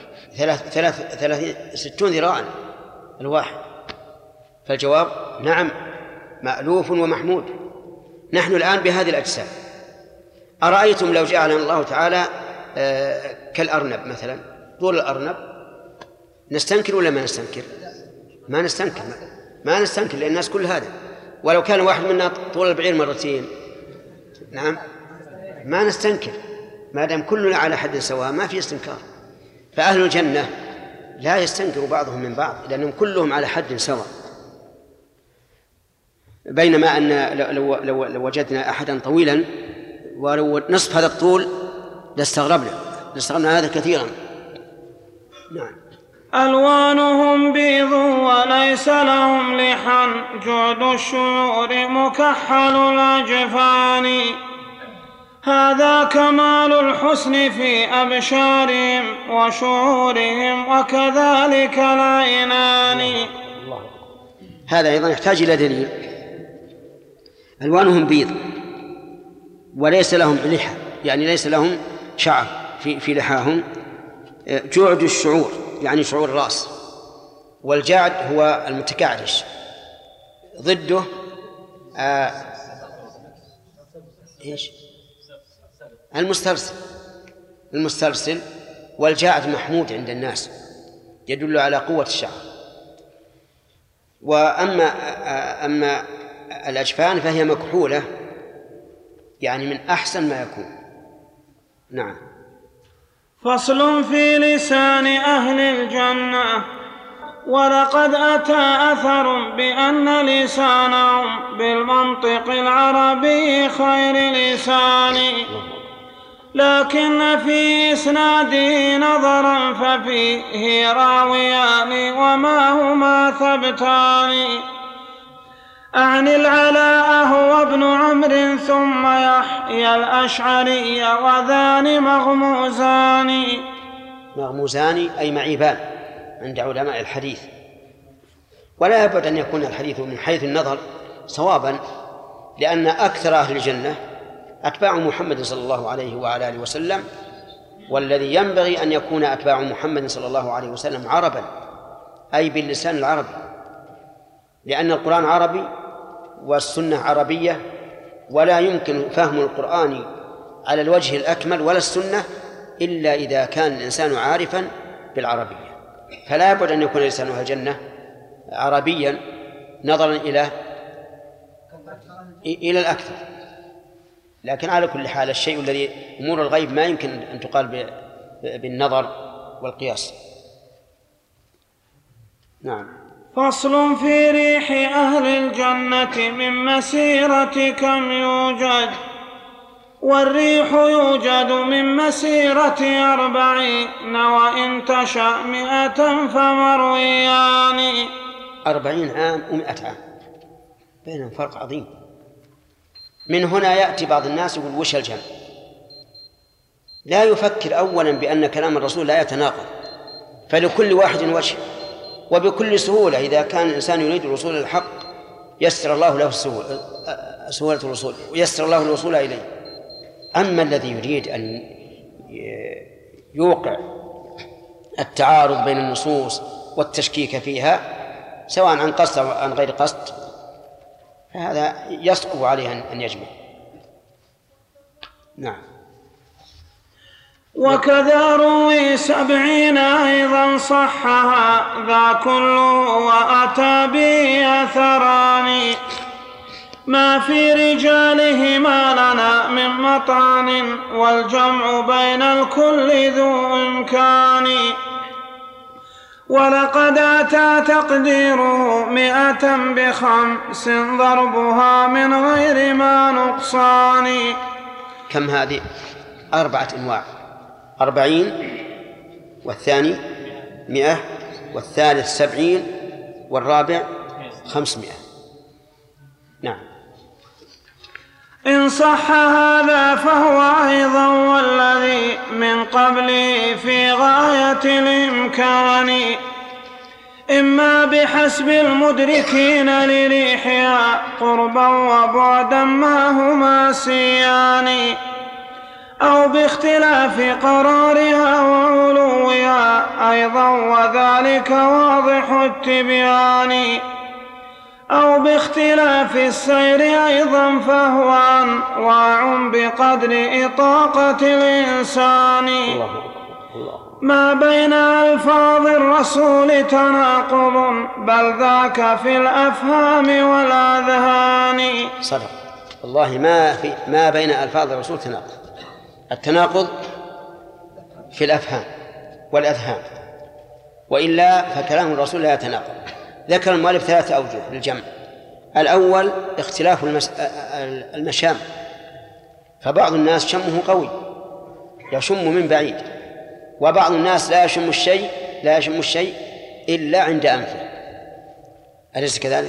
60 ذراعا الواحد، فالجواب نعم مألوف ومحمود. نحن الآن بهذه الأجسام، أرأيتم لو جعلنا الله تعالى كالأرنب مثلا، طول الأرنب نستنكر ولا ما نستنكر؟ ما نستنكر لأن الناس كل هذا. ولو كان واحد منا طول البعير مرتين نعم ما نستنكر، ما دام كلنا على حد سواء ما في استنكار. فأهل الجنة لا يستنكر بعضهم من بعض لأنهم كلهم على حد سواء. بينما أن لو وجدنا أحدا طويلا ولو نصف هذا الطول لاستغربنا هذا كثيرا. نعم. ألوانهم بيض وليس لهم لحن، جعد الشعور مكحل الأجفان. هذا كمال الحسن في أبشارهم وشعورهم وكذلك العينان. هذا أيضا يحتاج إلى دليل. ألوانهم بيض وليس لهم لحى، يعني ليس لهم شعر في لحاهم. جعد الشعور يعني شعور الرأس، والجعد هو المتكعرش، ضده إيش؟ المسترسل. والجعد محمود عند الناس يدل على قوة الشعر. وأما الأجفان فهي مكحولة يعني من أحسن ما يكون. نعم. فصل في لسان أهل الجنة. ولقد أتى أثر بأن لسانهم بالمنطق العربي خير لسان، لكن في إسناده نظرا ففيه راويان وما هما ثبتان. أعني العلاء هو ابن عمرو ثم يحيى الأشعري وذان مغموزان أي معيبان عند علماء الحديث. ولا يبعد أن يكون الحديث من حيث النظر صوابا، لأن أكثر أهل الجنة أتباع محمد صلى الله عليه وعلى آله وسلم، والذي ينبغي أن يكون أتباع محمد صلى الله عليه وسلم عربا، أي باللسان العربي، لأن القرآن عربي والسنة عربية، ولا يمكن فهم القرآن على الوجه الأكمل ولا السنة إلا إذا كان الإنسان عارفا بالعربية. فلا يبد أن يكون لسانه الجنة عربيا نظرا إلى الأكثر. لكن على كل حال الشيء الذي أمور الغيب ما يمكن أن تقال بالنظر والقياس. نعم. فصل في ريح أهل الجنة من مسيرة كم يوجد، والريح يوجد من مسيرة 40 وإن تشأ 100 فمرويان. 40 عام و100 عام بينهم فرق عظيم. من هنا يأتي بعض الناس يقول وش الجمع؟ لا يفكر أولا بأن كلام الرسول لا يتناقض، فلكل واحد وجه، وبكل سهولة إذا كان الإنسان يريد الوصول للحق يسر الله له سهولة الوصول ويسر الله الوصول إليه. أما الذي يريد أن يوقع التعارض بين النصوص والتشكيك فيها سواء عن قصد أو عن غير قصد فهذا يصعب عليه أن يجمع. نعم. وكذا روي 70 أيضا صحها ذا كله وأتى به أثران، ما في رجالهما لنا من مطعن والجمع بين الكل ذو إمكان. ولقد أتى تقديره 100 ب5 ضربها من غير ما نقصان. كم هذه؟ 4 أنواع: 40 والثاني 100 والثالث 70 والرابع 500. نعم. إن صح هذا فهو أيضا والذي من قبله في غاية الإمكان، إما بحسب المدركين لريحها قربا وبعدا ما هما سيان، أو باختلاف قرارها وعلوها أيضا وذلك واضح التبيان، أو باختلاف السير أيضا فهو أنواع بقدر إطاقة الإنسان. ما بين ألفاظ الرسول تناقض بل ذاك في الأفهام والأذهان. صدق والله ما بين ألفاظ الرسول تناقض. التناقض في الأفهام والأذهان، وإلا فكلام الرسول لا يتناقض. ذكر المؤلف 3 أوجه للجمع. الأول اختلاف المشام، فبعض الناس شمه قوي يشم من بعيد، وبعض الناس لا يشم الشيء إلا عند أنفه. أليس كذلك؟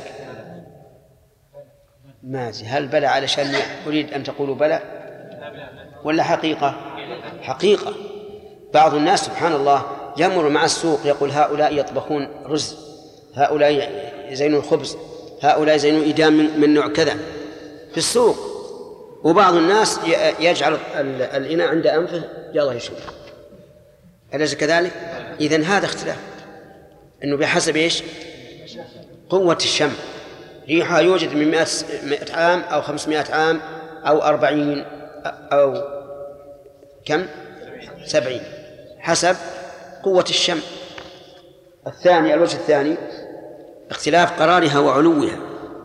ماذا؟ هل بلى علشان أريد أن تقولوا بلى ولا حقيقة؟ حقيقة. بعض الناس سبحان الله يمر مع السوق يقول هؤلاء يطبخون رز، هؤلاء يزينون الخبز، هؤلاء يزينون إدام من نوع كذا في السوق، وبعض الناس يجعل الإناء عند أنفه يلا يشوف. أليس كذلك؟ إذن هذا اختلاف، أنه بحسب إيش؟ قوة الشم. ريحها يوجد من 100 عام أو 500 عام أو 40 أو كم؟ 70 حسب قوة الشم. الوجه الثاني اختلاف قرارها وعلوها.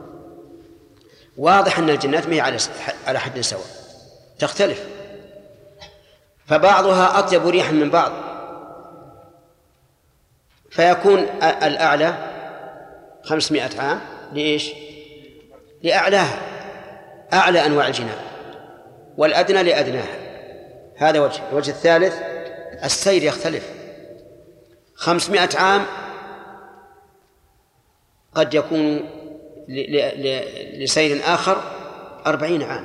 واضح أن الجنات ما هي على حد سواء، تختلف، فبعضها أطيب ريحا من بعض، فيكون الأعلى 500 عام لإيش؟ لأعلاها، أعلى أنواع الجنان، والأدنى لأدناها. هذا وجه. الوجه الثالث السير يختلف. 500 عام قد يكون لسير آخر 40 عام.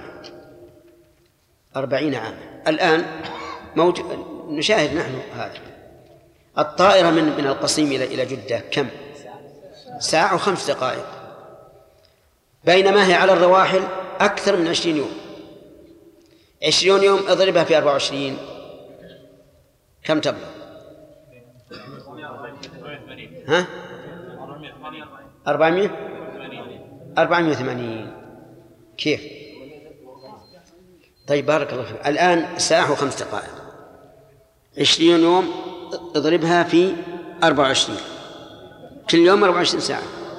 40 عام. الآن نشاهد نحن هذا. الطائرة من القصيم إلى جدة كم؟ ساعة و5 دقائق، بينما هي على الرواحل أكثر من 20 يوم. 20 يوم اضربها في 24 كم تبلغ؟ ها؟ 480. كيف؟ طيب بارك الله فيك. الآن ساعة و5 دقائق. 20 يوم اضربها في 24 كل يوم 24 ساعة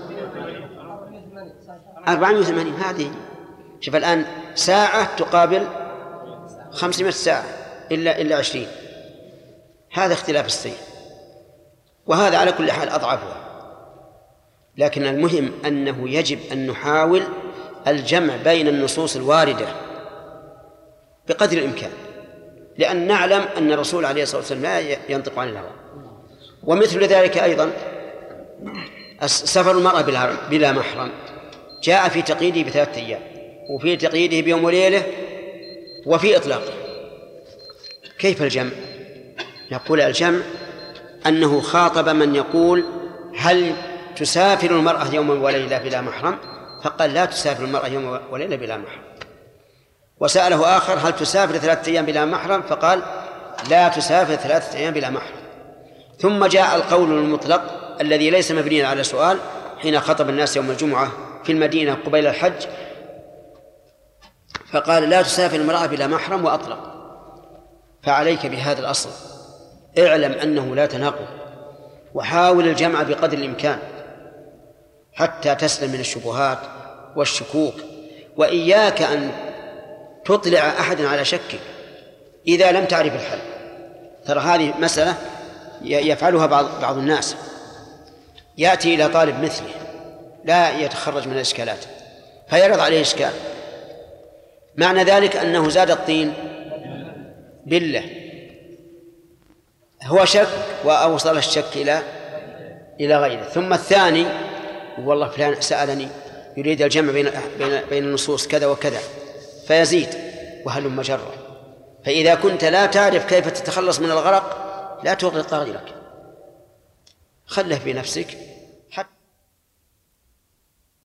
480. هذه شوف الآن ساعة تقابل 500 ساعة إلا 20. هذا اختلاف السير، وهذا على كل حال أضعفها. لكن المهم أنه يجب أن نحاول الجمع بين النصوص الواردة بقدر الإمكان، لأن نعلم أن الرسول عليه الصلاة والسلام لا ينطق عن الهوى. ومثل ذلك أيضا سفر المرأة بلا محرم جاء في تقييده ب3 أيام، وفي تقييده بيوم وليلة، وفي إطلاقه. كيف الجمع؟ نقول الجمع أنه خاطب من يقول هل تسافر المرأة يوما وليلة بلا محرم؟ فقال لا تسافر المرأة يوما وليلة بلا محرم. وسأله آخر هل تسافر 3 أيام بلا محرم؟ فقال لا تسافر 3 أيام بلا محرم. ثم جاء القول المطلق الذي ليس مبنيا على سؤال حين خطب الناس يوم الجمعة في المدينة قبيل الحج، فقال لا تسافر المرأة بلا محرم وأطلق. فعليك بهذا الأصل، اعلم أنه لا تناقض، وحاول الجمع بقدر الإمكان حتى تسلم من الشبهات والشكوك. وإياك أن تطلع أحدا على شك إذا لم تعرف الحل. ترى هذه مسألة يفعلها بعض الناس، يأتي إلى طالب مثله لا يتخرج من الإشكالات فيعرض عليه إشكال، معنى ذلك أنه زاد الطين بالله، هو شك وأوصل الشك إلى غيره. ثم الثاني والله فلان سألني يريد الجمع بين النصوص كذا وكذا، فيزيد وهلم جرة. فإذا كنت لا تعرف كيف تتخلص من الغرق لا تغرق غيرك، خله في نفسك